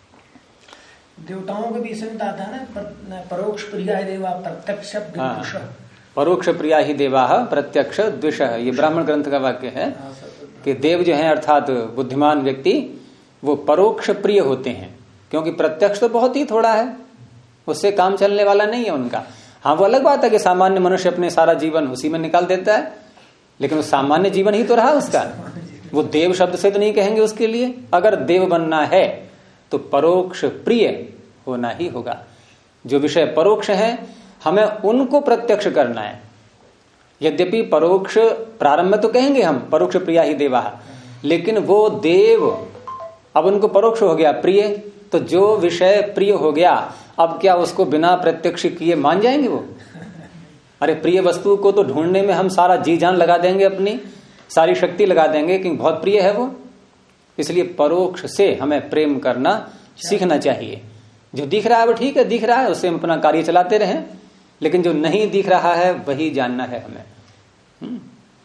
देवताओं के विषय में आता है ना, परोक्ष प्रिया देवा प्रत्यक्ष द्विष। परोक्ष प्रिया ही देवा प्रत्यक्ष द्विष, ये ब्राह्मण ग्रंथ का वाक्य है कि देव जो है अर्थात बुद्धिमान व्यक्ति वो परोक्ष प्रिय होते हैं, क्योंकि प्रत्यक्ष तो बहुत ही थोड़ा है, उससे काम चलने वाला नहीं है उनका। हाँ, वो अलग बात है कि सामान्य मनुष्य अपने सारा जीवन उसी में निकाल देता है, लेकिन वो सामान्य जीवन ही तो रहा उसका। वो देव शब्द से तो नहीं कहेंगे उसके लिए। अगर देव बनना है तो परोक्ष प्रिय होना ही होगा। जो विषय परोक्ष है हमें उनको प्रत्यक्ष करना है। यद्यपि परोक्ष प्रारंभ में तो कहेंगे हम परोक्ष प्रिया ही देवा, लेकिन वो देव अब उनको परोक्ष हो गया प्रिय, तो जो विषय प्रिय हो गया अब क्या उसको बिना प्रत्यक्ष किए मान जाएंगे वो? अरे प्रिय वस्तु को तो ढूंढने में हम सारा जी जान लगा देंगे, अपनी सारी शक्ति लगा देंगे कि बहुत प्रिय है वो। इसलिए परोक्ष से हमें प्रेम करना सीखना चाहिए। जो दिख रहा है वो ठीक है, दिख रहा है उससे हम अपना कार्य चलाते रहें, लेकिन जो नहीं दिख रहा है वही जानना है हमें।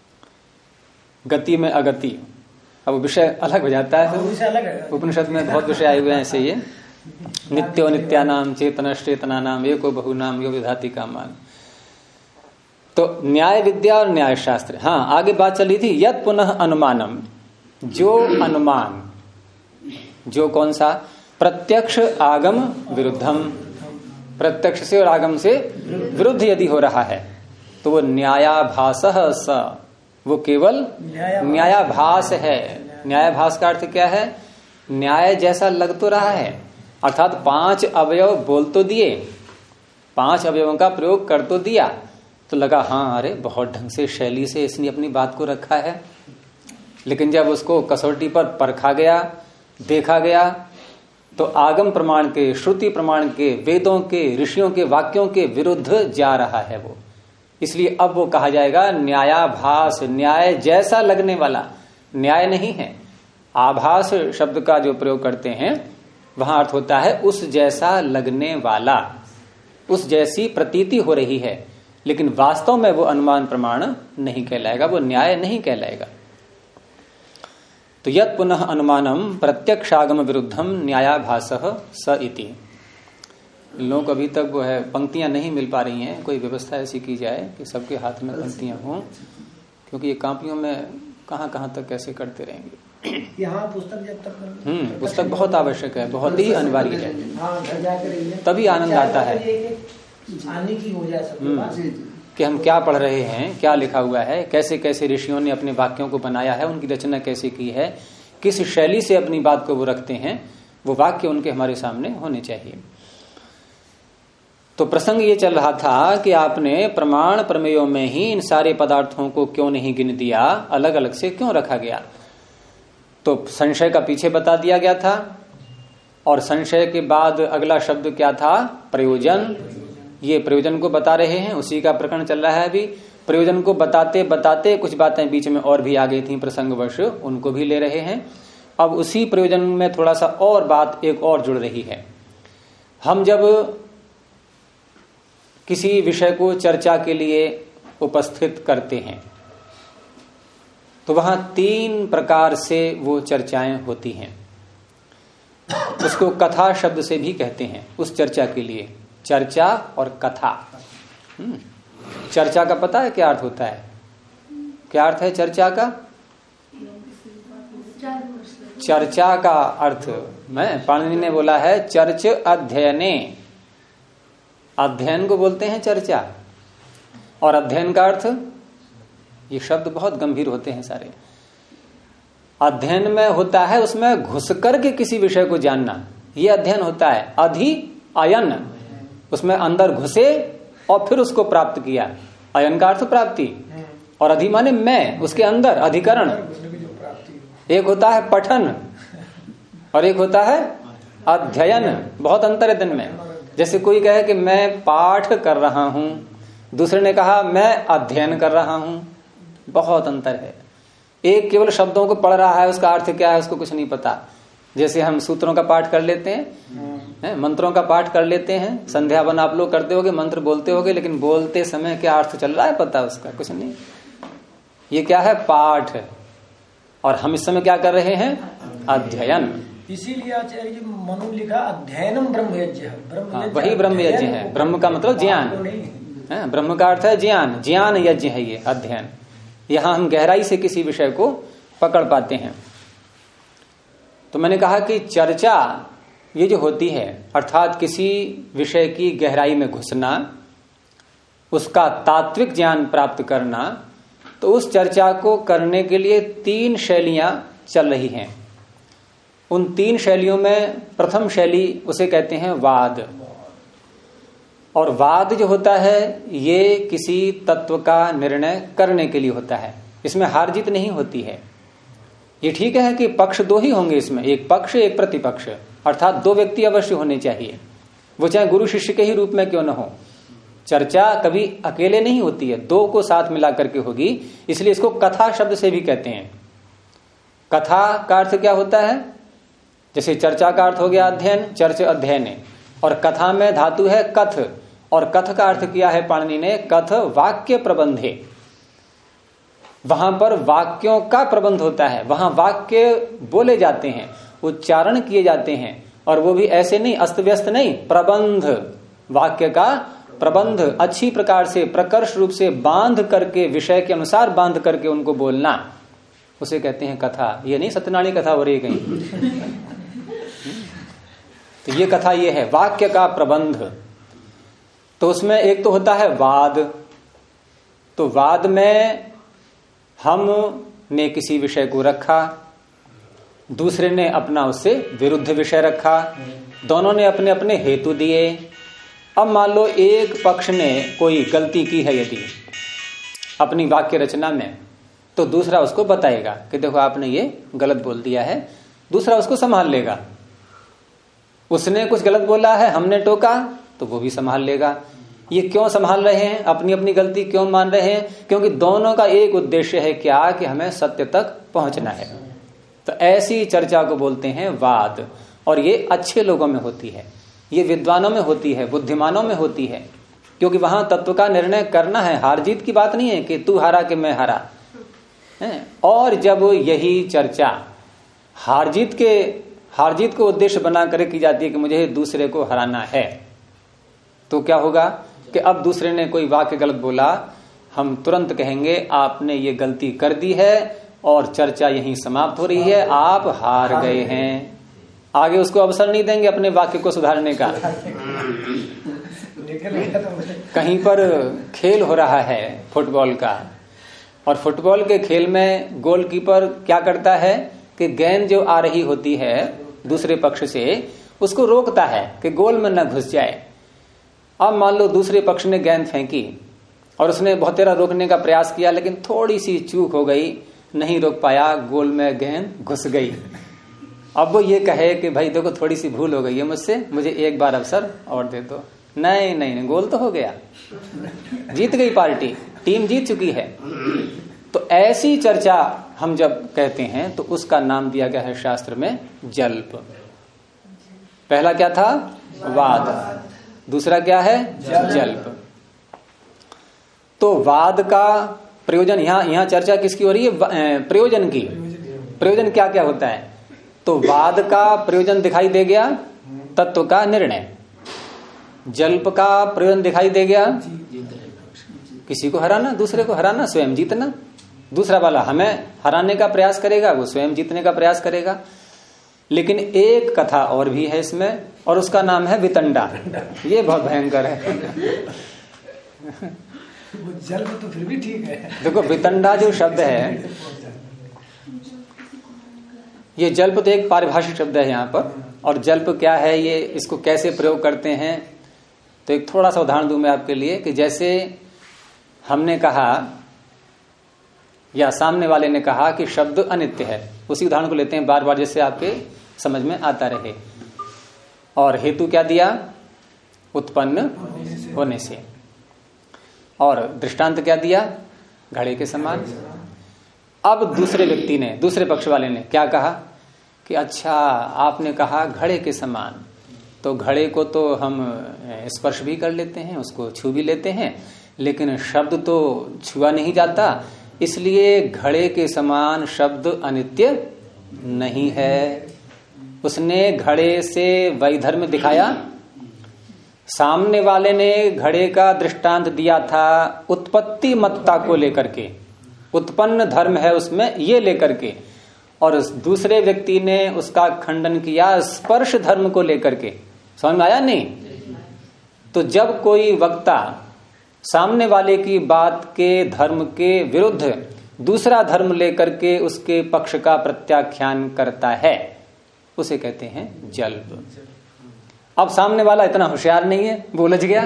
गति में अगति, अब विषय अलग हो जाता है। उपनिषद में बहुत विषय आए हुए हैं ऐसे। ये नित्यो नित्यानाम चेतनश्चेतना नाम एको बहुनाम यो विधाति कामान। तो न्याय विद्या और न्याय शास्त्र। हाँ, आगे बात चली थी यत् पुनः अनुमानम, जो अनुमान, जो कौन सा? प्रत्यक्ष आगम विरुद्धम, प्रत्यक्ष से और आगम से विरुद्ध यदि हो रहा है तो वो न्यायाभासः स, वो केवल न्यायाभास है। न्यायाभास का अर्थ क्या है? न्याय जैसा लग तो रहा है, अर्थात 5 अवयव बोल तो दिए, 5 अवयवों का प्रयोग कर तो दिया, तो लगा हाँ अरे बहुत ढंग से शैली से इसने अपनी बात को रखा है। लेकिन जब उसको कसौटी पर परखा गया, देखा गया, तो आगम प्रमाण के, श्रुति प्रमाण के, वेदों के, ऋषियों के वाक्यों के विरुद्ध जा रहा है वो। इसलिए अब वो कहा जाएगा न्यायाभास, न्याय जैसा लगने वाला, न्याय नहीं है। आभास शब्द का जो प्रयोग करते हैं वहां अर्थ होता है उस जैसा लगने वाला, उस जैसी प्रतीति हो रही है, लेकिन वास्तव में वो अनुमान प्रमाण नहीं कहलाएगा, वो न्याय नहीं कहलाएगा। तो यत् पुनः अनुमानम प्रत्यक्षागम विरुद्धम न्यायाभासः स इति। लोग अभी तक वो है पंक्तियां नहीं मिल पा रही हैं, कोई व्यवस्था ऐसी की जाए कि सबके हाथ में पंक्तियां हों, क्योंकि ये कापियों में कहां तक कैसे करते रहेंगे। यहाँ पुस्तक जब तक पुस्तक बहुत आवश्यक है, बहुत ही अनिवार्य है, तभी आनंद आता है। आने की हो जाए सबके पास। कि हम क्या पढ़ रहे हैं, क्या लिखा हुआ है, कैसे कैसे ऋषियों ने अपने वाक्यों को बनाया है, उनकी रचना कैसे की है, किस शैली से अपनी बात को वो रखते हैं, वो वाक्य उनके हमारे सामने होने चाहिए। तो प्रसंग ये चल रहा था कि आपने प्रमाण प्रमेयों में ही इन सारे पदार्थों को क्यों नहीं गिन दिया, अलग अलग से क्यों रखा गया। तो संशय का पीछे बता दिया गया था, और संशय के बाद अगला शब्द क्या था, प्रयोजन। ये प्रयोजन को बता रहे हैं, उसी का प्रकरण चल रहा है अभी। प्रयोजन को बताते बताते कुछ बातें बीच में और भी आ गई थी प्रसंगवश, उनको भी ले रहे हैं। अब उसी प्रयोजन में थोड़ा सा और बात एक और जुड़ रही है। हम जब किसी विषय को चर्चा के लिए उपस्थित करते हैं तो वहां 3 प्रकार से वो चर्चाएं होती हैं। उसको कथा शब्द से भी कहते हैं उस चर्चा के लिए, चर्चा और कथा। चर्चा का पता है क्या अर्थ होता है? क्या अर्थ है चर्चा का? चर्चा का अर्थ में पाणिनि ने बोला है चर्च अध्ययने। अध्ययन को बोलते हैं चर्चा, और अध्ययन का अर्थ, ये शब्द बहुत गंभीर होते हैं सारे। अध्ययन में होता है उसमें घुस करके किसी विषय को जानना, ये अध्ययन होता है। अधि अयन, उसमें अंदर घुसे और फिर उसको प्राप्त किया। अयन का अर्थ प्राप्ति, और अधि माने मैं, उसके अंदर अधिकरण। एक होता है पठन और एक होता है अध्ययन, बहुत अंतर है दिन में। जैसे कोई कहे कि मैं पाठ कर रहा हूं, दूसरे ने कहा मैं अध्ययन कर रहा हूं, बहुत अंतर है। एक केवल शब्दों को पढ़ रहा है, उसका अर्थ क्या है उसको कुछ नहीं पता। जैसे हम सूत्रों का पाठ कर लेते हैं, मंत्रों का पाठ कर लेते हैं, संध्या वन आप लोग करते होगे, मंत्र बोलते होगे, लेकिन बोलते समय क्या अर्थ चल रहा है पता उसका कुछ नहीं। ये क्या है? पाठ। और हम इस समय क्या कर रहे हैं? अध्ययन। इसीलिए आचार्य जी मनु लिखा अध्ययनम ब्रह्म यज्ञ। वही ब्रह्म यज्ञ है। ब्रह्म का मतलब ज्ञान, ब्रह्म का अर्थ है ज्ञान, ज्ञान यज्ञ है ये अध्ययन। यहां हम गहराई से किसी विषय को पकड़ पाते हैं। तो मैंने कहा कि चर्चा ये जो होती है, अर्थात किसी विषय की गहराई में घुसना, उसका तात्विक ज्ञान प्राप्त करना, तो उस चर्चा को करने के लिए 3 शैलियां चल रही हैं। उन 3 शैलियों में प्रथम शैली उसे कहते हैं वाद। और वाद जो होता है ये किसी तत्व का निर्णय करने के लिए होता है, इसमें हार जीत नहीं होती है। ये ठीक है कि पक्ष 2 ही होंगे इसमें, एक पक्ष एक प्रतिपक्ष, अर्थात 2 व्यक्ति अवश्य होने चाहिए, वो चाहे गुरु शिष्य के ही रूप में क्यों न हो। चर्चा कभी अकेले नहीं होती है, 2 को साथ मिला करके होगी, इसलिए इसको कथा शब्द से भी कहते हैं। कथा का अर्थ क्या होता है? जैसे चर्चा का अर्थ हो गया अध्ययन, चर्च अध्ययन, और कथा में धातु है कथ, और कथ का अर्थ किया है पाणिनि ने कथ वाक्य प्रबंधे। वहां पर वाक्यों का प्रबंध होता है, वहां वाक्य बोले जाते हैं, उच्चारण किए जाते हैं, और वो भी ऐसे नहीं अस्त व्यस्त नहीं, प्रबंध, वाक्य का प्रबंध, अच्छी प्रकार से प्रकर्ष रूप से बांध करके, विषय के अनुसार बांध करके उनको बोलना, उसे कहते हैं कथा। ये नहीं सत्यनारायण कथा हो रही कहीं। तो ये कथा ये है वाक्य का प्रबंध। तो उसमें एक तो होता है वाद। तो वाद में हमने किसी विषय को रखा, दूसरे ने अपना उससे विरुद्ध विषय रखा, दोनों ने अपने अपने हेतु दिए। अब मान लो एक पक्ष ने कोई गलती की है यदि अपनी वाक्य रचना में, तो दूसरा उसको बताएगा कि देखो आपने ये गलत बोल दिया है, दूसरा उसको संभाल लेगा। उसने कुछ गलत बोला है, हमने टोका, तो वो भी संभाल लेगा। ये क्यों संभाल रहे हैं? अपनी अपनी गलती क्यों मान रहे हैं? क्योंकि दोनों का एक उद्देश्य है क्या, कि हमें सत्य तक पहुंचना है। तो ऐसी चर्चा को बोलते हैं वाद, और ये अच्छे लोगों में होती है, ये विद्वानों में होती है, बुद्धिमानों में होती है, क्योंकि वहां तत्व का निर्णय करना है, हार जीत की बात नहीं है कि तू हारा कि मैं हारा है। और जब यही चर्चा हार जीत को उद्देश्य बना कर की जाती है कि मुझे दूसरे को हराना है, तो क्या होगा कि अब दूसरे ने कोई वाक्य गलत बोला, हम तुरंत कहेंगे आपने ये गलती कर दी है और चर्चा यहीं समाप्त हो रही है, आप हार गए हैं। आगे उसको अवसर नहीं देंगे अपने वाक्य को सुधारने का। लेकिन कहीं पर खेल हो रहा है फुटबॉल का, और फुटबॉल के खेल में गोलकीपर क्या करता है कि गेंद जो आ रही होती है दूसरे पक्ष से उसको रोकता है कि गोल में न घुस जाए। अब मान लो दूसरे पक्ष ने गेंद फेंकी और उसने बहुत तेरा रोकने का प्रयास किया, लेकिन थोड़ी सी चूक हो गई, नहीं रोक पाया, गोल में गेंद घुस गई। अब वो ये कहे कि भाई देखो थोड़ी सी भूल हो गई है मुझसे, मुझे एक बार अवसर और दे दो। नहीं नहीं नहीं, गोल तो हो गया, जीत गई पार्टी, टीम जीत चुकी है। तो ऐसी चर्चा हम जब कहते हैं तो उसका नाम दिया गया है शास्त्र में जल्प। पहला क्या था? वाद। दूसरा क्या है? जल्प। तो वाद का प्रयोजन, यहां चर्चा किसकी हो रही है? प्रयोजन की। प्रयोजन क्या क्या होता है? तो वाद का प्रयोजन दिखाई दे गया, तत्व का निर्णय। जल्प का प्रयोजन दिखाई दे गया, किसी को हराना, दूसरे को हराना, स्वयं जीतना। दूसरा वाला हमें हराने का प्रयास करेगा, वो स्वयं जीतने का प्रयास करेगा। लेकिन एक कथा और भी है इसमें, और उसका नाम है वितंडा। ये बहुत भयंकर है। जल्प तो फिर भी ठीक है। देखो वितंडा जो शब्द है, ये जल्प तो एक पारिभाषिक शब्द है यहाँ पर। और जल्प क्या है, ये इसको कैसे प्रयोग करते हैं, तो एक थोड़ा सा उदाहरण दूं मैं आपके लिए कि जैसे हमने कहा या सामने वाले ने कहा कि शब्द अनित्य है, उसी उदाहरण को लेते हैं बार बार जिससे आपके समझ में आता रहे। और हेतु क्या दिया? उत्पन्न होने से। और दृष्टांत क्या दिया? घड़े के समान। अब दूसरे व्यक्ति ने, दूसरे पक्ष वाले ने क्या कहा कि अच्छा आपने कहा घड़े के समान, तो घड़े को तो हम स्पर्श भी कर लेते हैं, उसको छू भी लेते हैं, लेकिन शब्द तो छुआ नहीं जाता, इसलिए घड़े के समान शब्द अनित्य नहीं है। उसने घड़े से वैधर्म दिखाया। सामने वाले ने घड़े का दृष्टांत दिया था उत्पत्ति मत्ता को लेकर के, उत्पन्न धर्म है उसमें ये लेकर के, और दूसरे व्यक्ति ने उसका खंडन किया स्पर्श धर्म को लेकर के। समझ में आया? नहीं। तो जब कोई वक्ता सामने वाले की बात के धर्म के विरुद्ध दूसरा धर्म लेकर के उसके पक्ष का प्रत्याख्यान करता है, उसे कहते हैं जल्प। अब सामने वाला इतना होशियार नहीं है, वो उलझ गया।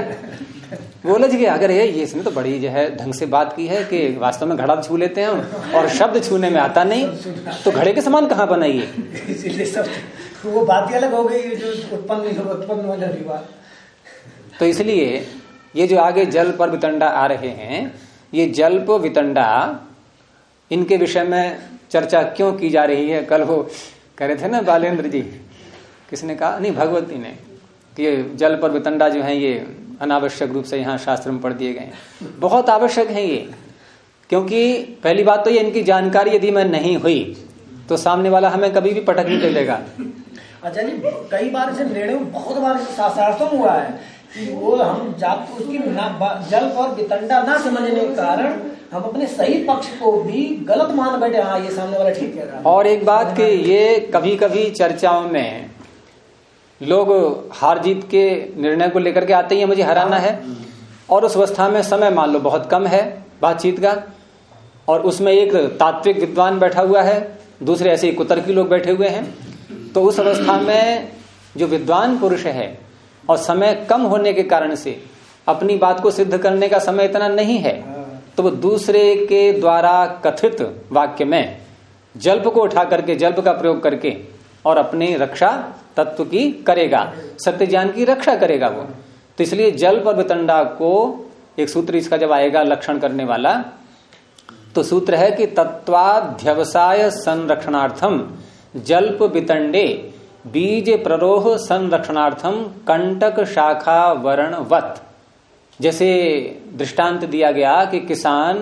अगर ये इसने तो बड़ी जो है ढंग से बात की है कि वास्तव में घड़ा छू लेते हैं और शब्द छूने में आता नहीं, तो घड़े के समान कहाँ बनाइए। इसीलिए सब वो बात ही अलग हो गई जो उत्पन्न वाला विवाद। तो इसलिए ये जो आगे जल्प और वितंडा आ रहे हैं, ये जल्प वितंडा इनके विषय में चर्चा क्यों की जा रही है? कल वो कह रहे थे ना बालेंद्र जी, किसने कहा, नहीं भगवती ने, कि ये जल्प और वितंडा जो है ये अनावश्यक रूप से यहाँ शास्त्र में पढ़ दिए गए हैं। बहुत आवश्यक है ये, क्योंकि पहली बात तो ये इनकी जानकारी यदि मैं नहीं हुई तो सामने वाला हमें कभी भी पटक नहीं चलेगा। अच्छा जी, कई बार से निर्णय बहुत बार शास्त्रों में हुआ है कि वो हम जात उसकी जल्प और वितंडा ना समझने के कारण हम अपने सही पक्ष को भी गलत मान बैठे। हाँ, ये सामने वाला ठीक कह रहा है। और एक बात कि ये कभी कभी चर्चाओं में लोग हार जीत के निर्णय को लेकर के आते हैं, मुझे हराना है, और उस अवस्था में समय मान लो बहुत कम है बातचीत का, और उसमें एक तात्विक विद्वान बैठा हुआ है, दूसरे ऐसे कुतर्की लोग बैठे हुए हैं। तो उस अवस्था में जो विद्वान पुरुष है और समय कम होने के कारण से अपनी बात को सिद्ध करने का समय इतना नहीं है, तो वो दूसरे के द्वारा कथित वाक्य में जल्प को उठा करके, जल्प का प्रयोग करके और अपनी रक्षा तत्व की करेगा, सत्य ज्ञान की रक्षा करेगा वो। तो इसलिए जल्प और वितंडा को एक सूत्र इसका जब आएगा लक्षण करने वाला, तो सूत्र है कि तत्वाध्यवसाय संरक्षणार्थम जल्प वितंडे बीज प्ररोह संरक्षणार्थम कंटक शाखा वर्णवत। जैसे दृष्टांत दिया गया कि किसान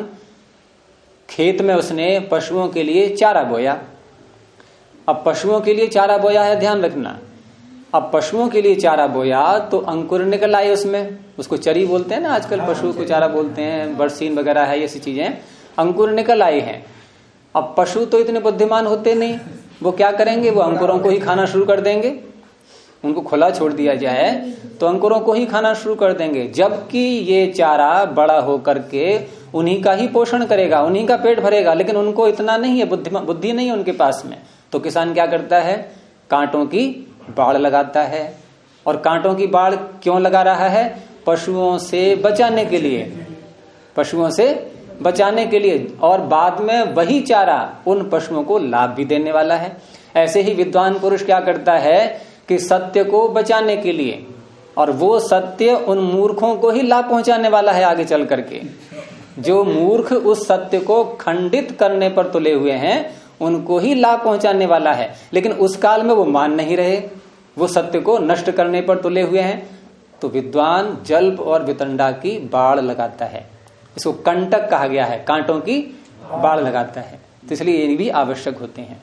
खेत में उसने पशुओं के लिए चारा बोया। अब पशुओं के लिए चारा बोया है, ध्यान रखना। अब पशुओं के लिए चारा बोया तो अंकुर निकल आए उसमें, उसको चरी बोलते हैं ना आजकल, पशुओं को चारा बोलते हैं, बरसीन वगैरह है, ऐसी चीजें, अंकुर निकल आए हैं। अब पशु तो इतने बुद्धिमान होते नहीं, वो क्या करेंगे, वो अंकुरों को ही खाना शुरू कर देंगे। उनको खुला छोड़ दिया जाए तो अंकुरों को ही खाना शुरू कर देंगे, जबकि ये चारा बड़ा होकर के उन्हीं का ही पोषण करेगा, उन्हीं का पेट भरेगा, लेकिन उनको इतना नहीं है, बुद्धि नहीं है उनके पास में। तो किसान क्या करता है, कांटों की बाड़ लगाता है। और कांटों की बाड़ क्यों लगा रहा है, पशुओं से बचाने के लिए, पशुओं से बचाने के लिए, और बाद में वही चारा उन पशुओं को लाभ भी देने वाला है। ऐसे ही विद्वान पुरुष क्या करता है कि सत्य को बचाने के लिए, और वो सत्य उन मूर्खों को ही लाभ पहुंचाने वाला है आगे चल करके। जो मूर्ख उस सत्य को खंडित करने पर तुले हुए हैं उनको ही लाभ पहुंचाने वाला है, लेकिन उस काल में वो मान नहीं रहे, वो सत्य को नष्ट करने पर तुले हुए हैं। तो विद्वान जल्प और वितंडा की बाड़ लगाता है, इसको कंटक कहा गया है, कांटों की बाड़ लगाता है। तो इसलिए ये भी आवश्यक होते हैं।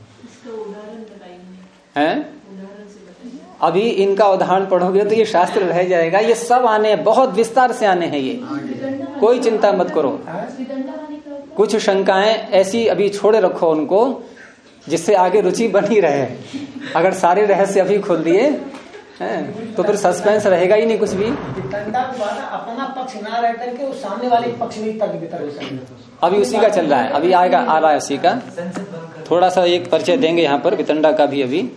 अभी इनका उदाहरण पढ़ोगे तो ये शास्त्र रह जाएगा, ये सब आने हैं, बहुत विस्तार से आने हैं, ये कोई चिंता मत करो। कुछ शंकाएं ऐसी अभी छोड़े रखो उनको, जिससे आगे रुचि बनी रहे। अगर सारे रहस्य अभी खोल दिए तो फिर सस्पेंस रहेगा ही नहीं कुछ भी। अपना पक्ष ना रह करके उस सामने वाले पक्ष में तर्क वितर्क अभी उसी का चल रहा है, अभी आएगा, आ रहा है उसी का। थोड़ा सा एक परिचय देंगे यहाँ पर वितंडा का भी अभी,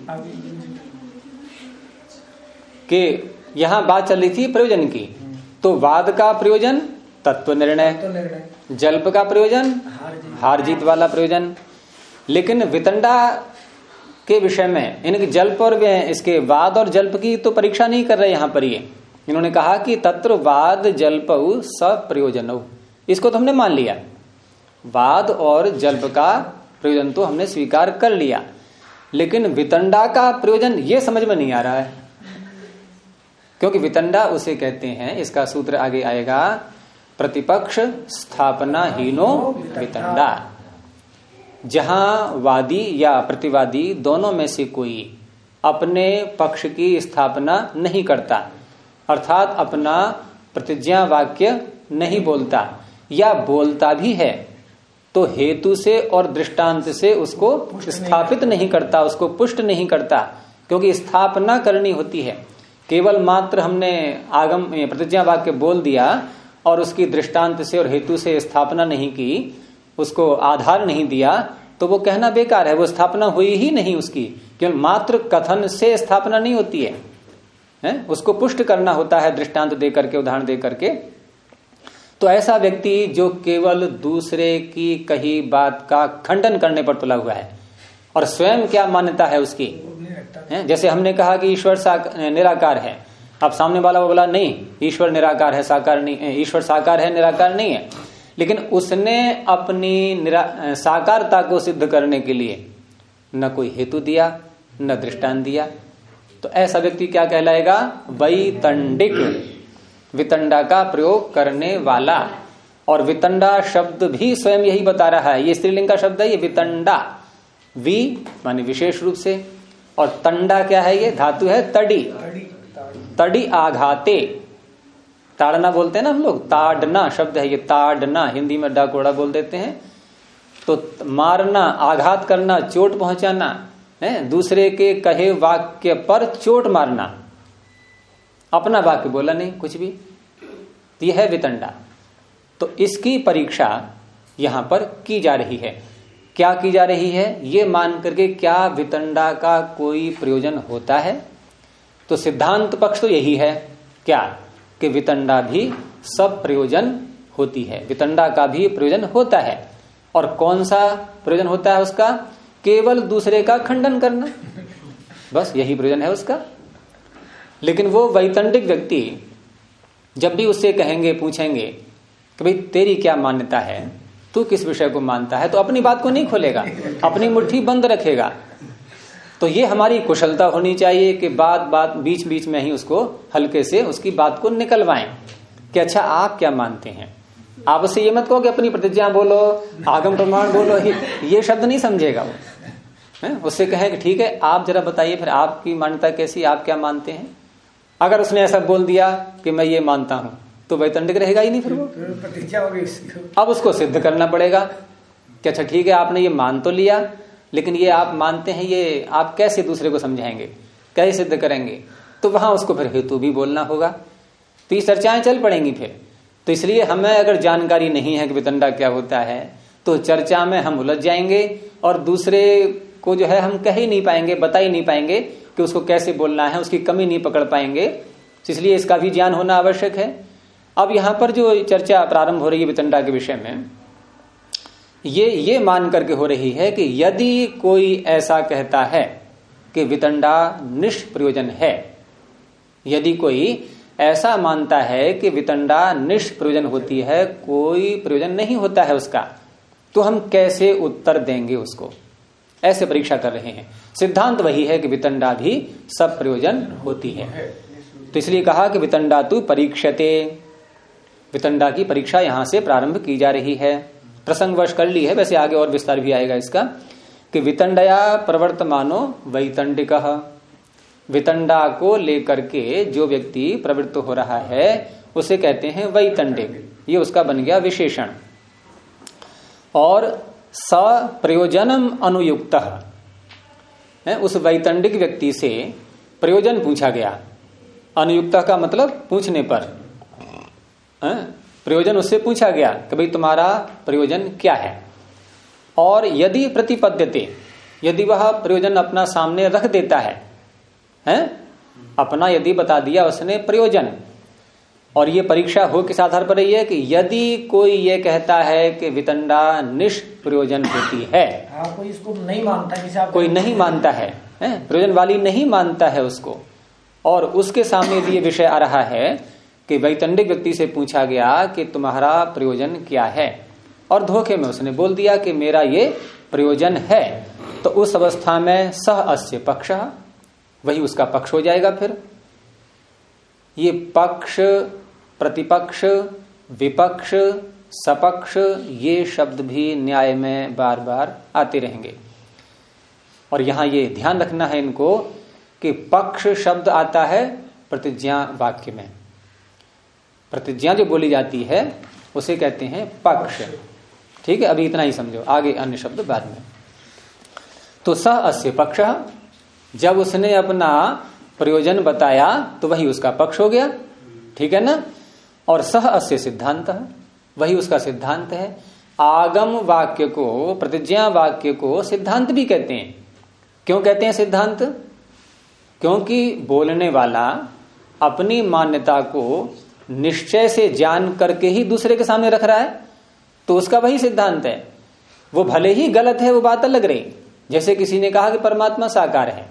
कि यहाँ बात चल रही थी प्रयोजन की। तो वाद का प्रयोजन तत्व निर्णय, जल्प का प्रयोजन हार जीत वाला प्रयोजन। लेकिन वितंडा के विषय में इनके जल्प और इसके वाद और जल्प की तो परीक्षा नहीं कर रहे यहाँ पर। ये इन्होंने कहा कि तत्र वाद जल्प सब प्रयोजन, इसको तो हमने मान लिया, वाद और जल्प का प्रयोजन तो हमने स्वीकार कर लिया, लेकिन वितंडा का प्रयोजन ये समझ में नहीं आ रहा है। क्योंकि वितंडा उसे कहते हैं, इसका सूत्र आगे आएगा, प्रतिपक्ष स्थापना हीनो वितंडा। जहां वादी या प्रतिवादी दोनों में से कोई अपने पक्ष की स्थापना नहीं करता, अर्थात अपना प्रतिज्ञा वाक्य नहीं बोलता, या बोलता भी है तो हेतु से और दृष्टांत से उसको स्थापित नहीं करता, उसको पुष्ट नहीं करता। क्योंकि स्थापना करनी होती है, केवल मात्र हमने आगम प्रतिज्ञा वाक्य बोल दिया और उसकी दृष्टांत से और हेतु से स्थापना नहीं की, उसको आधार नहीं दिया, तो वो कहना बेकार है, वो स्थापना हुई ही नहीं उसकी। केवल मात्र कथन से स्थापना नहीं होती है, उसको पुष्ट करना होता है दृष्टांत दे करके, उदाहरण दे करके। तो ऐसा व्यक्ति जो केवल दूसरे की कही बात का खंडन करने पर तुला हुआ है और स्वयं क्या मान्यता है उसकी, जैसे हमने कहा कि ईश्वर निराकार है, अब सामने वाला वो बोला नहीं ईश्वर निराकार है, साकार नहीं, ईश्वर साकार है निराकार नहीं है, लेकिन उसने अपनी साकारता को सिद्ध करने के लिए न कोई हेतु दिया न दृष्टांत दिया। तो ऐसा व्यक्ति क्या कहलाएगा, वैतंडिक, वितंडा का प्रयोग करने वाला। और वितंडा शब्द भी स्वयं यही बता रहा है, ये स्त्रीलिंग का शब्द है, ये वितंडा, वी माने विशेष रूप से, और तंडा क्या है, ये धातु है तड़ी, तड़ी आघाते, ताड़ना बोलते हैं ना हम लोग, ताड़ना शब्द है ये, ताड़ना हिंदी में डाकोड़ा बोल देते हैं। तो मारना, आघात करना, चोट पहुंचाना है, दूसरे के कहे वाक्य पर चोट मारना, अपना वाक्य बोला नहीं कुछ भी, यह है वितंडा। तो इसकी परीक्षा यहां पर की जा रही है। क्या की जा रही है, ये मान करके क्या वितंडा का कोई प्रयोजन होता है। तो सिद्धांत पक्ष तो यही है क्या, कि वितंडा भी सब प्रयोजन होती है, वितंडा का भी प्रयोजन होता है। और कौन सा प्रयोजन होता है उसका, केवल दूसरे का खंडन करना, बस यही प्रयोजन है उसका। लेकिन वो वैतंडिक व्यक्ति जब भी उससे कहेंगे, पूछेंगे कि भाई तेरी क्या मान्यता है, तू किस विषय को मानता है, तो अपनी बात को नहीं खोलेगा, अपनी मुट्ठी बंद रखेगा। तो ये हमारी कुशलता होनी चाहिए कि बात बीच बीच में ही उसको हल्के से उसकी बात को निकलवाएं कि अच्छा आप क्या मानते हैं। आप उससे ये मत कहो कि अपनी प्रतिज्ञा बोलो, आगम प्रमाण बोलो, ये शब्द नहीं समझेगा वो है? उससे कहें कि ठीक है आप जरा बताइए फिर आपकी मान्यता कैसी, आप क्या मानते हैं। अगर उसने ऐसा बोल दिया कि मैं ये मानता हूं तो वैतंडिक रहेगा ही नहीं, फिर वो प्रतिज्ञा होगी। अब उसको सिद्ध करना पड़ेगा कि अच्छा ठीक है आपने ये मान तो लिया, लेकिन ये आप मानते हैं, ये आप कैसे दूसरे को समझाएंगे, कैसे सिद्ध करेंगे। तो वहां उसको फिर हेतु भी बोलना होगा। तो ये चर्चाएं चल पड़ेंगी फिर। तो इसलिए हमें अगर जानकारी नहीं है कि वितंडा क्या होता है तो चर्चा में हम उलझ जाएंगे और दूसरे को जो है हम कह ही नहीं पाएंगे, बता ही नहीं पाएंगे कि उसको कैसे बोलना है, उसकी कमी नहीं पकड़ पाएंगे। इसलिए इसका भी ज्ञान होना आवश्यक है। अब यहां पर जो चर्चा प्रारंभ हो रही है वितंडा के विषय में, ये मान करके हो रही है कि यदि कोई ऐसा कहता है कि वितंडा निष्प्रयोजन है, यदि कोई ऐसा मानता है कि वितंडा निष्प्रयोजन होती है, कोई प्रयोजन नहीं होता है उसका, तो हम कैसे उत्तर देंगे उसको? ऐसे परीक्षा कर रहे हैं। सिद्धांत वही है कि वितंडा भी सब प्रयोजन होती है। तो इसलिए कहा कि वितंडा तु परीक्षते, वितंडा की परीक्षा यहां से प्रारंभ की जा रही है। प्रसंगवश कर ली है, वैसे आगे और विस्तार भी आएगा इसका कि वितंडया प्रवर्तमानो वैतंडिकः, वितंडा को लेकर के जो व्यक्ति प्रवृत्त हो रहा है उसे कहते हैं वैतंडिक। ये उसका बन गया विशेषण। और सप्रयोजनम अनुयुक्तः, उस वैतंडिक व्यक्ति से प्रयोजन पूछा गया। अनुयुक्तः का मतलब पूछने पर, प्रयोजन उससे पूछा गया कि भाई तुम्हारा प्रयोजन क्या है। और यदि प्रतिपद्यते, यदि वह प्रयोजन अपना सामने रख देता है, अपना यदि बता दिया उसने प्रयोजन, और ये परीक्षा हो किस आधार पर रही है कि यदि कोई ये कहता है कि वितंडा निष्प्रयोजन होती है, कोई इसको नहीं मानता, कोई नहीं मानता है, प्रयोजन वाली नहीं मानता है उसको, और उसके सामने यदि ये विषय आ रहा है कि वैतंडिक व्यक्ति से पूछा गया कि तुम्हारा प्रयोजन क्या है, और धोखे में उसने बोल दिया कि मेरा ये प्रयोजन है, तो उस अवस्था में सह अस्य पक्षः, वही उसका पक्ष हो जाएगा। फिर ये पक्ष, प्रतिपक्ष, विपक्ष, सपक्ष, ये शब्द भी न्याय में बार बार आते रहेंगे। और यहां ये ध्यान रखना है इनको कि पक्ष शब्द आता है प्रतिज्ञा वाक्य में। प्रतिज्ञा जो बोली जाती है उसे कहते हैं पक्ष। ठीक है, अभी इतना ही समझो, आगे अन्य शब्द बाद में। तो सह अस्य पक्षः, जब उसने अपना प्रयोजन बताया तो वही उसका पक्ष हो गया। ठीक है ना। और सह अस्य सिद्धांत, वही उसका सिद्धांत है। आगम वाक्य को, प्रतिज्ञा वाक्य को सिद्धांत भी कहते हैं। क्यों कहते हैं सिद्धांत? क्योंकि बोलने वाला अपनी मान्यता को निश्चय से जान करके ही दूसरे के सामने रख रहा है, तो उसका वही सिद्धांत है। वो भले ही गलत है, वो बात अलग रही। जैसे किसी ने कहा कि परमात्मा साकार है,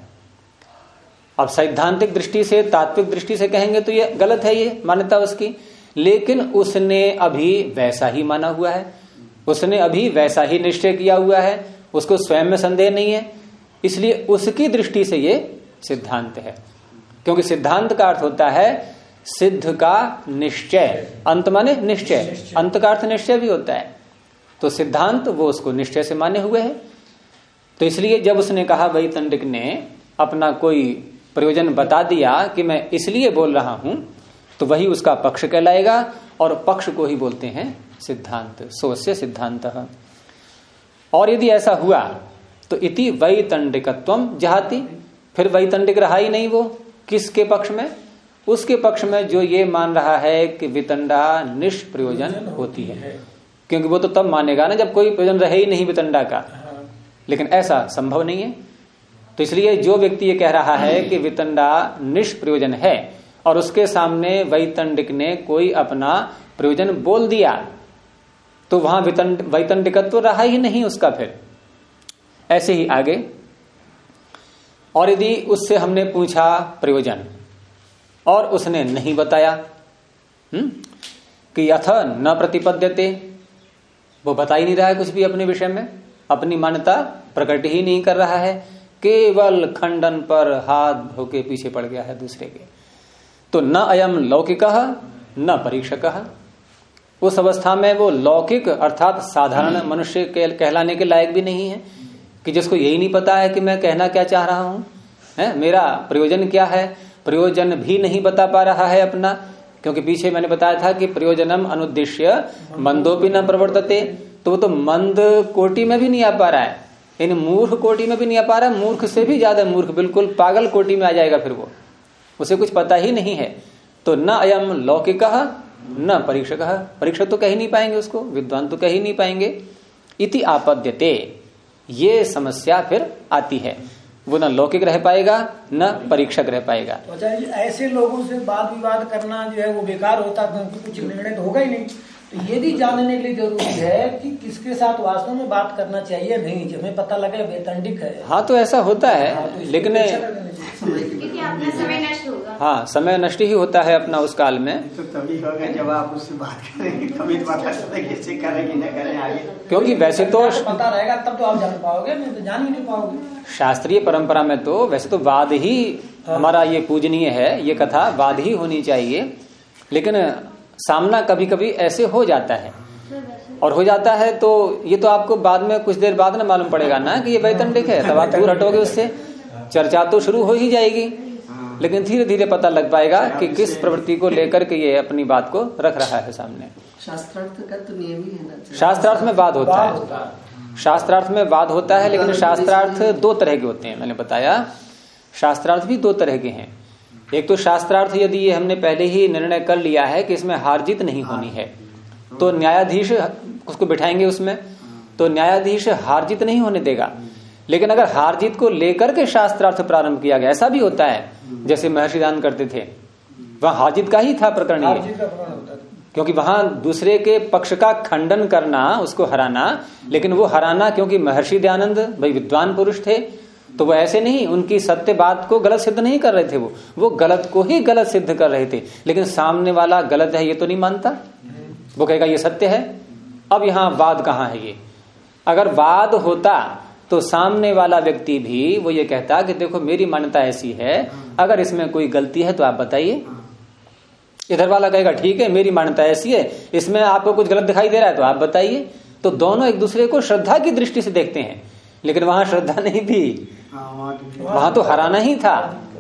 अब सैद्धांतिक दृष्टि से, तात्विक दृष्टि से कहेंगे तो ये गलत है, ये मान्यता उसकी, लेकिन उसने अभी वैसा ही माना हुआ है, उसने अभी वैसा ही निश्चय किया हुआ है, उसको स्वयं में संदेह नहीं है, इसलिए उसकी दृष्टि से ये सिद्धांत है। क्योंकि सिद्धांत का अर्थ होता है सिद्ध का निश्चय, अंत माने निश्चय, अंत का अर्थ निश्चय भी होता है। तो सिद्धांत वो उसको निश्चय से माने हुए है। तो इसलिए जब उसने कहा, वैतंडिक ने अपना कोई प्रयोजन बता दिया कि मैं इसलिए बोल रहा हूं, तो वही उसका पक्ष कहलाएगा, और पक्ष को ही बोलते हैं सिद्धांत। सोस्य सिद्धांत। और यदि ऐसा हुआ तो इति वैतंडिकत्वम जहाति, फिर वैतंडिक रहा ही नहीं वो किसके पक्ष में? उसके पक्ष में जो ये मान रहा है कि वितंडा निष्प्रयोजन होती है। क्योंकि वो तो तब मानेगा ना जब कोई प्रयोजन रहे ही नहीं वितंडा का, लेकिन ऐसा संभव नहीं है। तो इसलिए जो व्यक्ति ये कह रहा है कि वितंडा निष्प्रयोजन है और उसके सामने वैतंडिक ने कोई अपना प्रयोजन बोल दिया, तो वहां वैतंडिकत्व रहा ही नहीं उसका। फिर ऐसे ही आगे, और यदि उससे हमने पूछा प्रयोजन और उसने नहीं बताया कि अथ न प्रतिपद्यते, वो बता ही नहीं रहा है कुछ भी अपने विषय में, अपनी मान्यता प्रकट ही नहीं कर रहा है, केवल खंडन पर हाथ धोके पीछे पड़ गया है दूसरे के, तो न अयम लौकिकः न परीक्षकः। उस अवस्था में वो लौकिक अर्थात साधारण मनुष्य कहलाने के लायक भी नहीं है, कि जिसको यही नहीं पता है कि मैं कहना क्या चाह रहा हूं, मेरा प्रयोजन क्या है, प्रयोजन भी नहीं बता पा रहा है अपना। क्योंकि पीछे मैंने बताया था कि प्रयोजनम अनुद्देश्य मंदोपि न प्रवर्तते, तो वो तो मंद कोटि में भी नहीं आ पा रहा है, इन मूर्ख कोटि में भी नहीं आ पा रहा है, मूर्ख से भी ज्यादा मूर्ख, बिल्कुल पागल कोटि में आ जाएगा फिर वो। उसे कुछ पता ही नहीं है, तो न अयम लौकिकः न परीक्षकः, परीक्षक तो कह ही नहीं पाएंगे उसको, विद्वान तो कह ही नहीं पाएंगे। इति आपद्यते, ये समस्या फिर आती है, वो न लौकिक रह पाएगा न परीक्षक रह पाएगा। तो अच्छा जी, ऐसे लोगों से वाद विवाद करना जो है वो बेकार होता, क्योंकि कुछ निर्णय तो होगा ही नहीं। तो ये भी जानने के लिए जरूरी है कि किसके साथ वास्तव में बात करना चाहिए नहीं, हमें पता लगे वैतंडिक है। हाँ, तो ऐसा होता है, हाँ, तो लेकिन क्योंकि अपना समय नष्ट होगा। हाँ, समय नष्ट ही होता है अपना उस काल में। तो तभी होगा जब आप उससे बात करेंगे, तभी तो पता चलता है कैसे करें कि न करें आगे। क्योंकि वैसे तो पता रहेगा तब तो आप जान पाओगे, नहीं तो जान ही नहीं पाओगे। शास्त्रीय परंपरा में तो वैसे तो वाद ही हमारा ये पूजनीय है, ये कथा वाद ही होनी चाहिए, लेकिन सामना कभी कभी ऐसे हो जाता है, और हो जाता है तो ये तो आपको बाद में कुछ देर बाद ना मालूम पड़ेगा ना कि ये वैतंडिक है, तब आप दूर हटोगे उससे, चर्चा तो शुरू हो ही जाएगी, लेकिन धीरे धीरे पता लग पाएगा कि किस प्रवृत्ति को लेकर के ये अपनी बात को रख रहा है सामने। शास्त्रार्थ का तो नियम ही है ना, शास्त्रार्थ में वाद होता है, शास्त्रार्थ में वाद होता है, लेकिन शास्त्रार्थ दो तरह के होते हैं। मैंने बताया शास्त्रार्थ भी दो तरह के हैं। एक तो शास्त्रार्थ यदि ये हमने पहले ही निर्णय कर लिया है कि इसमें हार जीत नहीं होनी है, तो न्यायाधीश उसको बिठाएंगे उसमें, तो न्यायाधीश हार जीत नहीं होने देगा। लेकिन अगर हार जीत को लेकर के शास्त्रार्थ प्रारंभ किया गया, ऐसा भी होता है, जैसे महर्षि दान करते थे, वहां हार जीत का ही था प्रकरण ये, क्योंकि वहां दूसरे के पक्ष का खंडन करना, उसको हराना, लेकिन वो हराना क्योंकि महर्षि दयानंद भाई विद्वान पुरुष थे, तो वो ऐसे नहीं उनकी सत्य बात को गलत सिद्ध नहीं कर रहे थे, वो गलत को ही गलत सिद्ध कर रहे थे, लेकिन सामने वाला गलत है ये तो नहीं मानता, वो कहेगा ये सत्य है। अब यहाँ वाद कहाँ है? ये अगर वाद होता तो सामने वाला व्यक्ति भी वो ये कहता कि देखो मेरी मान्यता ऐसी है, अगर इसमें कोई गलती है तो आप बताइए। इधर वाला कहेगा ठीक है मेरी मान्यता ऐसी है, इसमें आपको कुछ गलत दिखाई दे रहा है तो आप बताइए। तो दोनों एक दूसरे को श्रद्धा की दृष्टि से देखते हैं, लेकिन वहां श्रद्धा नहीं थी, वहां तो हराना ही था।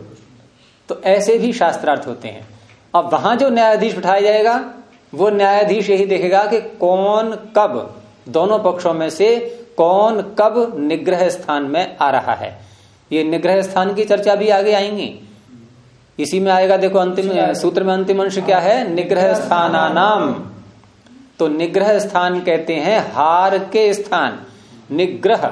तो ऐसे भी शास्त्रार्थ होते हैं। अब वहां जो न्यायाधीश बिठाया जाएगा वो न्यायाधीश यही देखेगा कि कौन कब, दोनों पक्षों में से कौन कब निग्रह स्थान में आ रहा है। ये निग्रह स्थान की चर्चा भी आगे आएंगी, इसी में आएगा। देखो अंतिम सूत्र में अंतिम अंश क्या है? निग्रह स्थानानाम। तो निग्रह स्थान कहते हैं हार के स्थान। निग्रह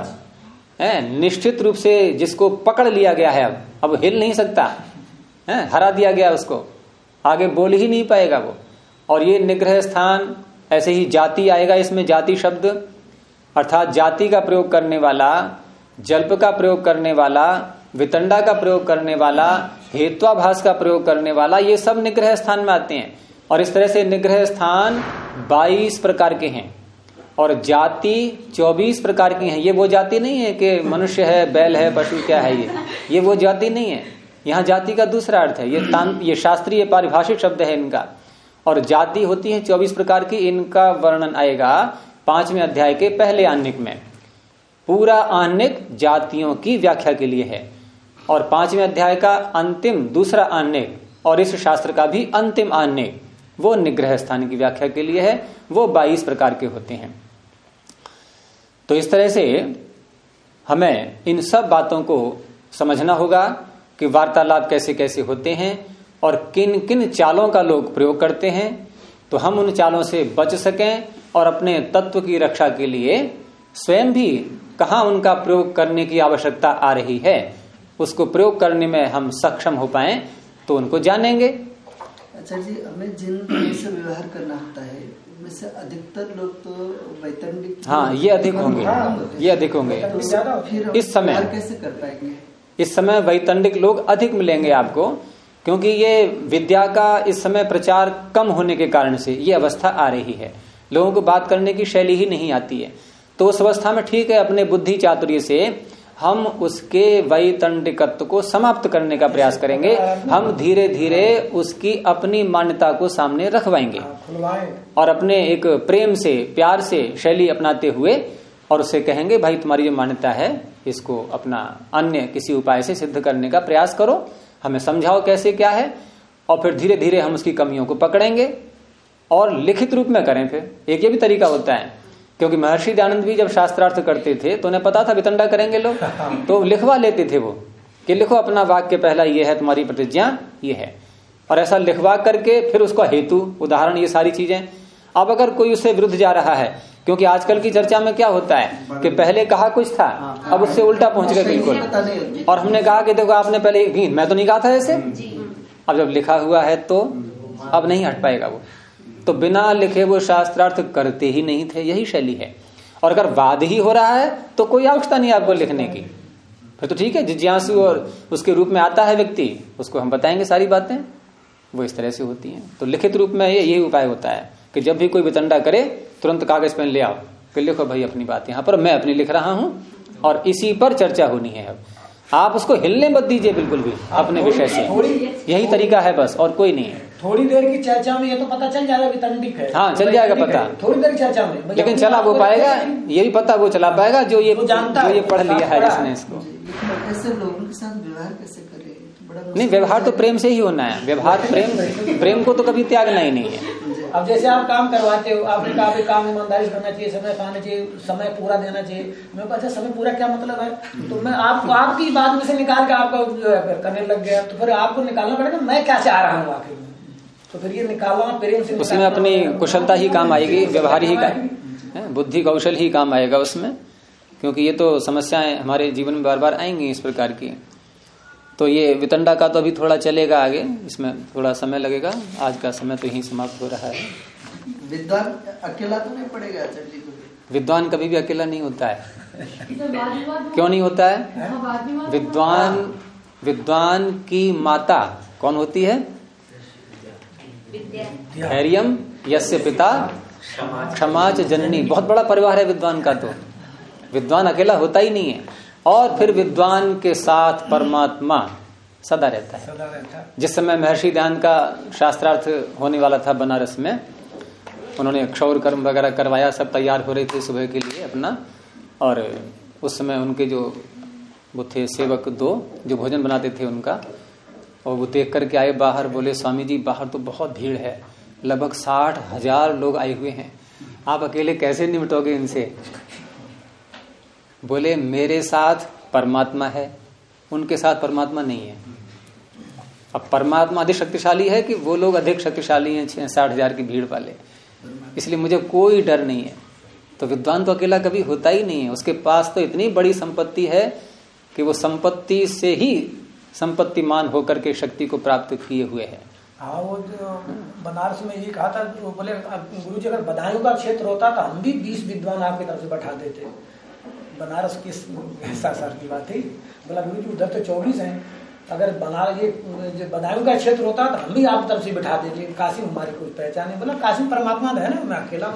है निश्चित रूप से जिसको पकड़ लिया गया है, अब हिल नहीं सकता है, हरा दिया गया उसको, आगे बोल ही नहीं पाएगा वो। और ये निग्रह स्थान, ऐसे ही जाति आएगा इसमें, जाति शब्द अर्थात जाति का प्रयोग करने वाला, जल्प का प्रयोग करने वाला, वितंडा का प्रयोग करने वाला, हेत्वाभास का प्रयोग करने वाला, ये सब निग्रह स्थान में आते हैं। और इस तरह से निग्रह स्थान 22 प्रकार के हैं और जाति 24 प्रकार की हैं। ये वो जाति नहीं है कि मनुष्य है, बैल है, पशु क्या है, ये वो जाति नहीं है। यहाँ जाति का दूसरा अर्थ है, ये शास्त्रीय पारिभाषिक शब्द है इनका। और जाति होती है 24 प्रकार की, इनका वर्णन आएगा 5वें अध्याय के पहले आह्निक में। पूरा आह्निक जातियों की व्याख्या के लिए है, और 5वें अध्याय का अंतिम दूसरा आह्निक और इस शास्त्र का भी अंतिम आह्निक वो निग्रह स्थान की व्याख्या के लिए है। वो 22 प्रकार के होते हैं। तो इस तरह से हमें इन सब बातों को समझना होगा कि वार्तालाप कैसे कैसे होते हैं और किन किन चालों का लोग प्रयोग करते हैं, तो हम उन चालों से बच सकें और अपने तत्व की रक्षा के लिए स्वयं भी कहाँ उनका प्रयोग करने की आवश्यकता आ रही है, उसको प्रयोग करने में हम सक्षम हो पाए तो उनको जानेंगे। अच्छा जी, हमें जिन लोगों से व्यवहार करना होता है उनमें से अधिकतर लोग तो वैतंडिक, हाँ ये अधिक होंगे, ये अधिक होंगे। फिर इस समय कैसे कर पाएंगे? इस समय वैतंडिक लोग अधिक मिलेंगे आपको, क्योंकि ये विद्या का इस समय प्रचार कम होने के कारण से ये अवस्था आ रही है। लोगों को बात करने की शैली ही नहीं आती है। तो उस अवस्था में ठीक है, अपने बुद्धि चातुर्य से हम उसके वैतंडिकत्व को समाप्त करने का प्रयास करेंगे। हम धीरे धीरे उसकी अपनी मान्यता को सामने रखवाएंगे और अपने एक प्रेम से, प्यार से शैली अपनाते हुए और उसे कहेंगे भाई तुम्हारी जो मान्यता है इसको अपना अन्य किसी उपाय से सिद्ध करने का प्रयास करो, हमें समझाओ कैसे क्या है। और फिर धीरे धीरे हम उसकी कमियों को पकड़ेंगे और लिखित रूप में करें। फिर एक ये भी तरीका होता है, क्योंकि महर्षि दयानंद भी जब शास्त्रार्थ करते थे तो उन्हें पता था वितंडा करेंगे लोग, तो लिखवा लेते थे वो कि लिखो अपना वाक्य पहला ये है, तुम्हारी प्रतिज्ञा ये है, और ऐसा लिखवा करके फिर उसका हेतु, उदाहरण, ये सारी चीजें। अब अगर कोई उससे विरुद्ध जा रहा है, क्योंकि आजकल की चर्चा में क्या होता है कि पहले कहा कुछ था, अब उससे उल्टा पहुंच गए बिल्कुल, और हमने कहा कि देखो आपने पहले, मैं तो नहीं कहा था ऐसे, अब जब लिखा हुआ है तो अब नहीं हट पाएगा वो। तो बिना लिखे वो शास्त्रार्थ करते ही नहीं थे, यही शैली है। और अगर वाद ही हो रहा है तो कोई आवश्यकता नहीं आपको लिखने की, फिर तो ठीक है, जिज्ञासु और उसके रूप में आता है व्यक्ति, उसको हम बताएंगे सारी बातें, वो इस तरह से होती हैं। तो लिखित रूप में यही उपाय होता है कि जब भी कोई वितंडा करे तुरंत कागज पेन ले आओ कि लिखो भाई अपनी बात, यहाँ पर मैं अपनी लिख रहा हूं और इसी पर चर्चा होनी है। अब आप उसको हिलने मत दीजिए बिल्कुल भी अपने विषय से, यही तरीका है बस, और कोई नहीं है। थोड़ी देर की चर्चा में ये तो पता चल जाएगा वितंडिक है, हाँ चल जाएगा पता, थोड़ी देर की चर्चा में, लेकिन चला वो पाएगा, ये भी पता वो चला पाएगा जो ये जानता, जो ये पढ़ लिया है जिसने इसको। ऐसे लोगों के साथ व्यवहार कैसे करें? नहीं, व्यवहार तो प्रेम से ही होना है, व्यवहार प्रेम को तो कभी त्यागना ही नहीं है। अब जैसे आप काम करवाते हो, आपने कहा काम ईमानदारी से करना चाहिए, समय पाना चाहिए, समय पूरा देना चाहिए। मैं अच्छा समय पूरा क्या मतलब है, तो मैं आपको आपकी बात में से निकाल के आपको करने लग गया, तो फिर आपको निकालना पड़ेगा मैं क्या चाह रहा हूँ आखिर में, तो फिर ये निकालना प्रेम से, उसमें अपनी कुशलता ही काम आएगी, व्यवहार ही का बुद्धि कौशल ही काम आएगा उसमें, क्योंकि ये तो समस्याएं हमारे जीवन में बार बार आएंगी इस प्रकार की। तो ये वितंडा का तो अभी थोड़ा चलेगा आगे, इसमें थोड़ा समय लगेगा, आज का समय तो यहीं समाप्त हो रहा है। विद्वान अकेला तो नहीं पड़ेगा आचार्य जी को? विद्वान कभी भी अकेला नहीं होता है। क्यों नहीं होता है? विद्वान की माता कौन होती है? धैर्यम यस्य पिता क्षमाच जननी, बहुत बड़ा परिवार है विद्वान का, तो विद्वान अकेला होता ही नहीं है। और फिर विद्वान के साथ परमात्मा सदा रहता है। जिस समय महर्षि दयानंद का शास्त्रार्थ होने वाला था बनारस में, उन्होंने क्षौर कर्म वगैरह करवाया, सब तैयार हो रहे थे सुबह के लिए अपना, और उस समय उनके जो वो थे सेवक दो जो भोजन बनाते थे उनका, और वो देख करके आए बाहर, बोले स्वामी जी बाहर तो बहुत भीड़ है, लगभग 60,000 लोग आए हुए हैं, आप अकेले कैसे निपटोगे इनसे? बोले मेरे साथ परमात्मा है, उनके साथ परमात्मा नहीं है। अब परमात्मा अधिक शक्तिशाली है कि वो लोग अधिक शक्तिशाली हैं 60,000 की भीड़ वाले, इसलिए मुझे कोई डर नहीं है। तो विद्वान तो अकेला कभी होता ही नहीं है, उसके पास तो इतनी बड़ी संपत्ति है कि वो संपत्ति से ही संपत्तिमान होकर के शक्ति को प्राप्त किए हुए है। हाँ, वो बनारस में ये कहा था, बोले गुरु जी अगर बदायूं का क्षेत्र होता तो हम भी 20 विद्वान आपकी तरफ से बैठा देते। बनारस की साल की बात थी, बोला गुरु जी उधर तो 24 हैं, अगर बनारस ये बदायूं का क्षेत्र होता तो हम भी आपकी तरफ से बैठा देते, काशी हमारी कुछ पहचान है। बोला काशी परमात्मा है ना, मैं अकेला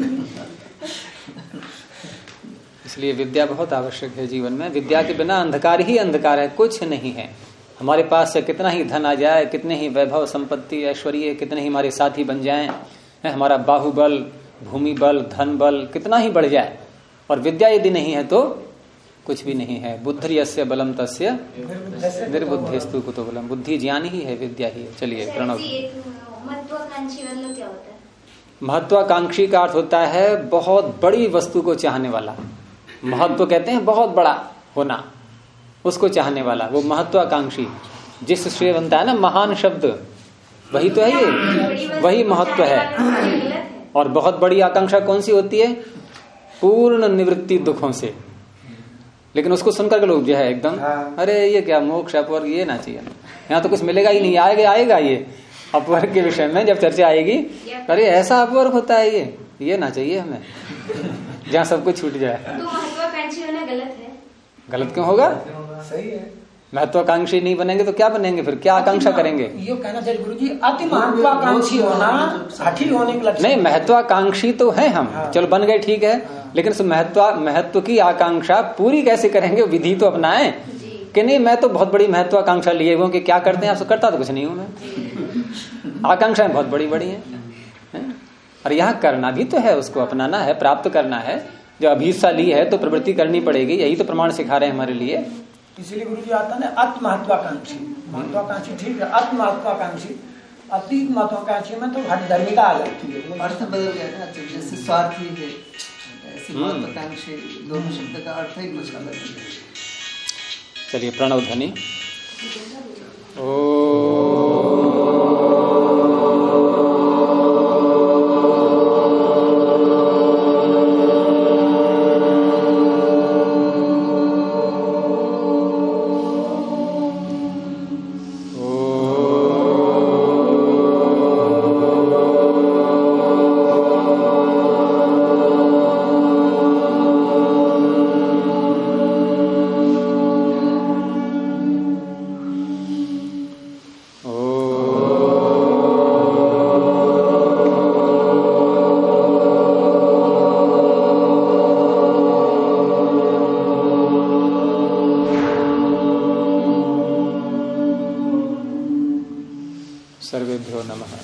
इसलिए विद्या बहुत आवश्यक है जीवन में। विद्या के बिना अंधकार ही अंधकार है, कुछ नहीं है। हमारे पास से कितना ही धन आ जाए, कितने ही वैभव संपत्ति ऐश्वर्य, कितने ही हमारे साथी बन जाएं, हमारा बाहुबल भूमि बल धन बल कितना ही बढ़ जाए, और विद्या यदि नहीं है तो कुछ भी नहीं है। बुद्धि यस्य बलम तस्य निर्बुद्धिस्तु कुतो बलम, बुद्धि ज्ञान ही है, विद्या ही है। चलिए प्रणव। महत्वाकांक्षी मतलब क्या होता है? महत्वाकांक्षी का अर्थ होता है बहुत बड़ी वस्तु को चाहने वाला। महत्व कहते हैं बहुत बड़ा होना, उसको चाहने वाला, वो महत्वाकांक्षी। जिस श्रेय बनता है ना महान शब्द, वही तो है ये, वही महत्व है। और बहुत बड़ी आकांक्षा कौन सी होती है? पूर्ण निवृत्ति दुखों से। लेकिन उसको सुनकर के लोग जो है एकदम अरे ये क्या मोक्ष अपवर्ग, ये ना चाहिए, यहाँ तो कुछ मिलेगा ही नहीं। आएगा ये अपवर्ग के विषय में जब चर्चा आएगी, अरे ऐसा अपवर्ग होता है, ये ना चाहिए हमें, जहाँ सब कुछ छूट जाए। तो महत्वाकांक्षी होना गलत है? गलत क्यों होगा? सही है। महत्वाकांक्षी नहीं बनेंगे तो क्या बनेंगे फिर? क्या आकांक्षा करेंगे? ये कहना चाहिए गुरु जी, अति महत्वाकांक्षी होना हठी होने के लक्षण नहीं। महत्वाकांक्षी तो है हम, चलो बन गए ठीक है, लेकिन उस महत्व की आकांक्षा पूरी कैसे करेंगे? विधि तो अपनाएं कि नहीं मैं तो बहुत बड़ी महत्वाकांक्षा लिए हुए कि क्या करते हैं आप, करता तो कुछ नहीं हूं मैं। आकांक्षाएं बहुत बड़ी बड़ी हैं, और यहाँ करना भी तो है, उसको अपनाना है, प्राप्त करना है। जो अभीसा ली है तो प्रवृत्ति करनी पड़ेगी, यही तो प्रमाण सिखा रहे हैं हमारे लिए। इसीलिए गुरु जी आता है अति महत्वाकांक्षी। महत्वाकांक्षी ठीक है, अति महत्वाकांक्षी, अति महत्वाकांक्षी में तो हठधर्मिता आ जाती है, अर्थ बदल गया ना। जैसे स्वार्थी है, ऐसे महत्वाकांक्षी, दोनों शब्द का अर्थ ही कुछ अलग है। चलिए प्रणव ध्वनि। ओ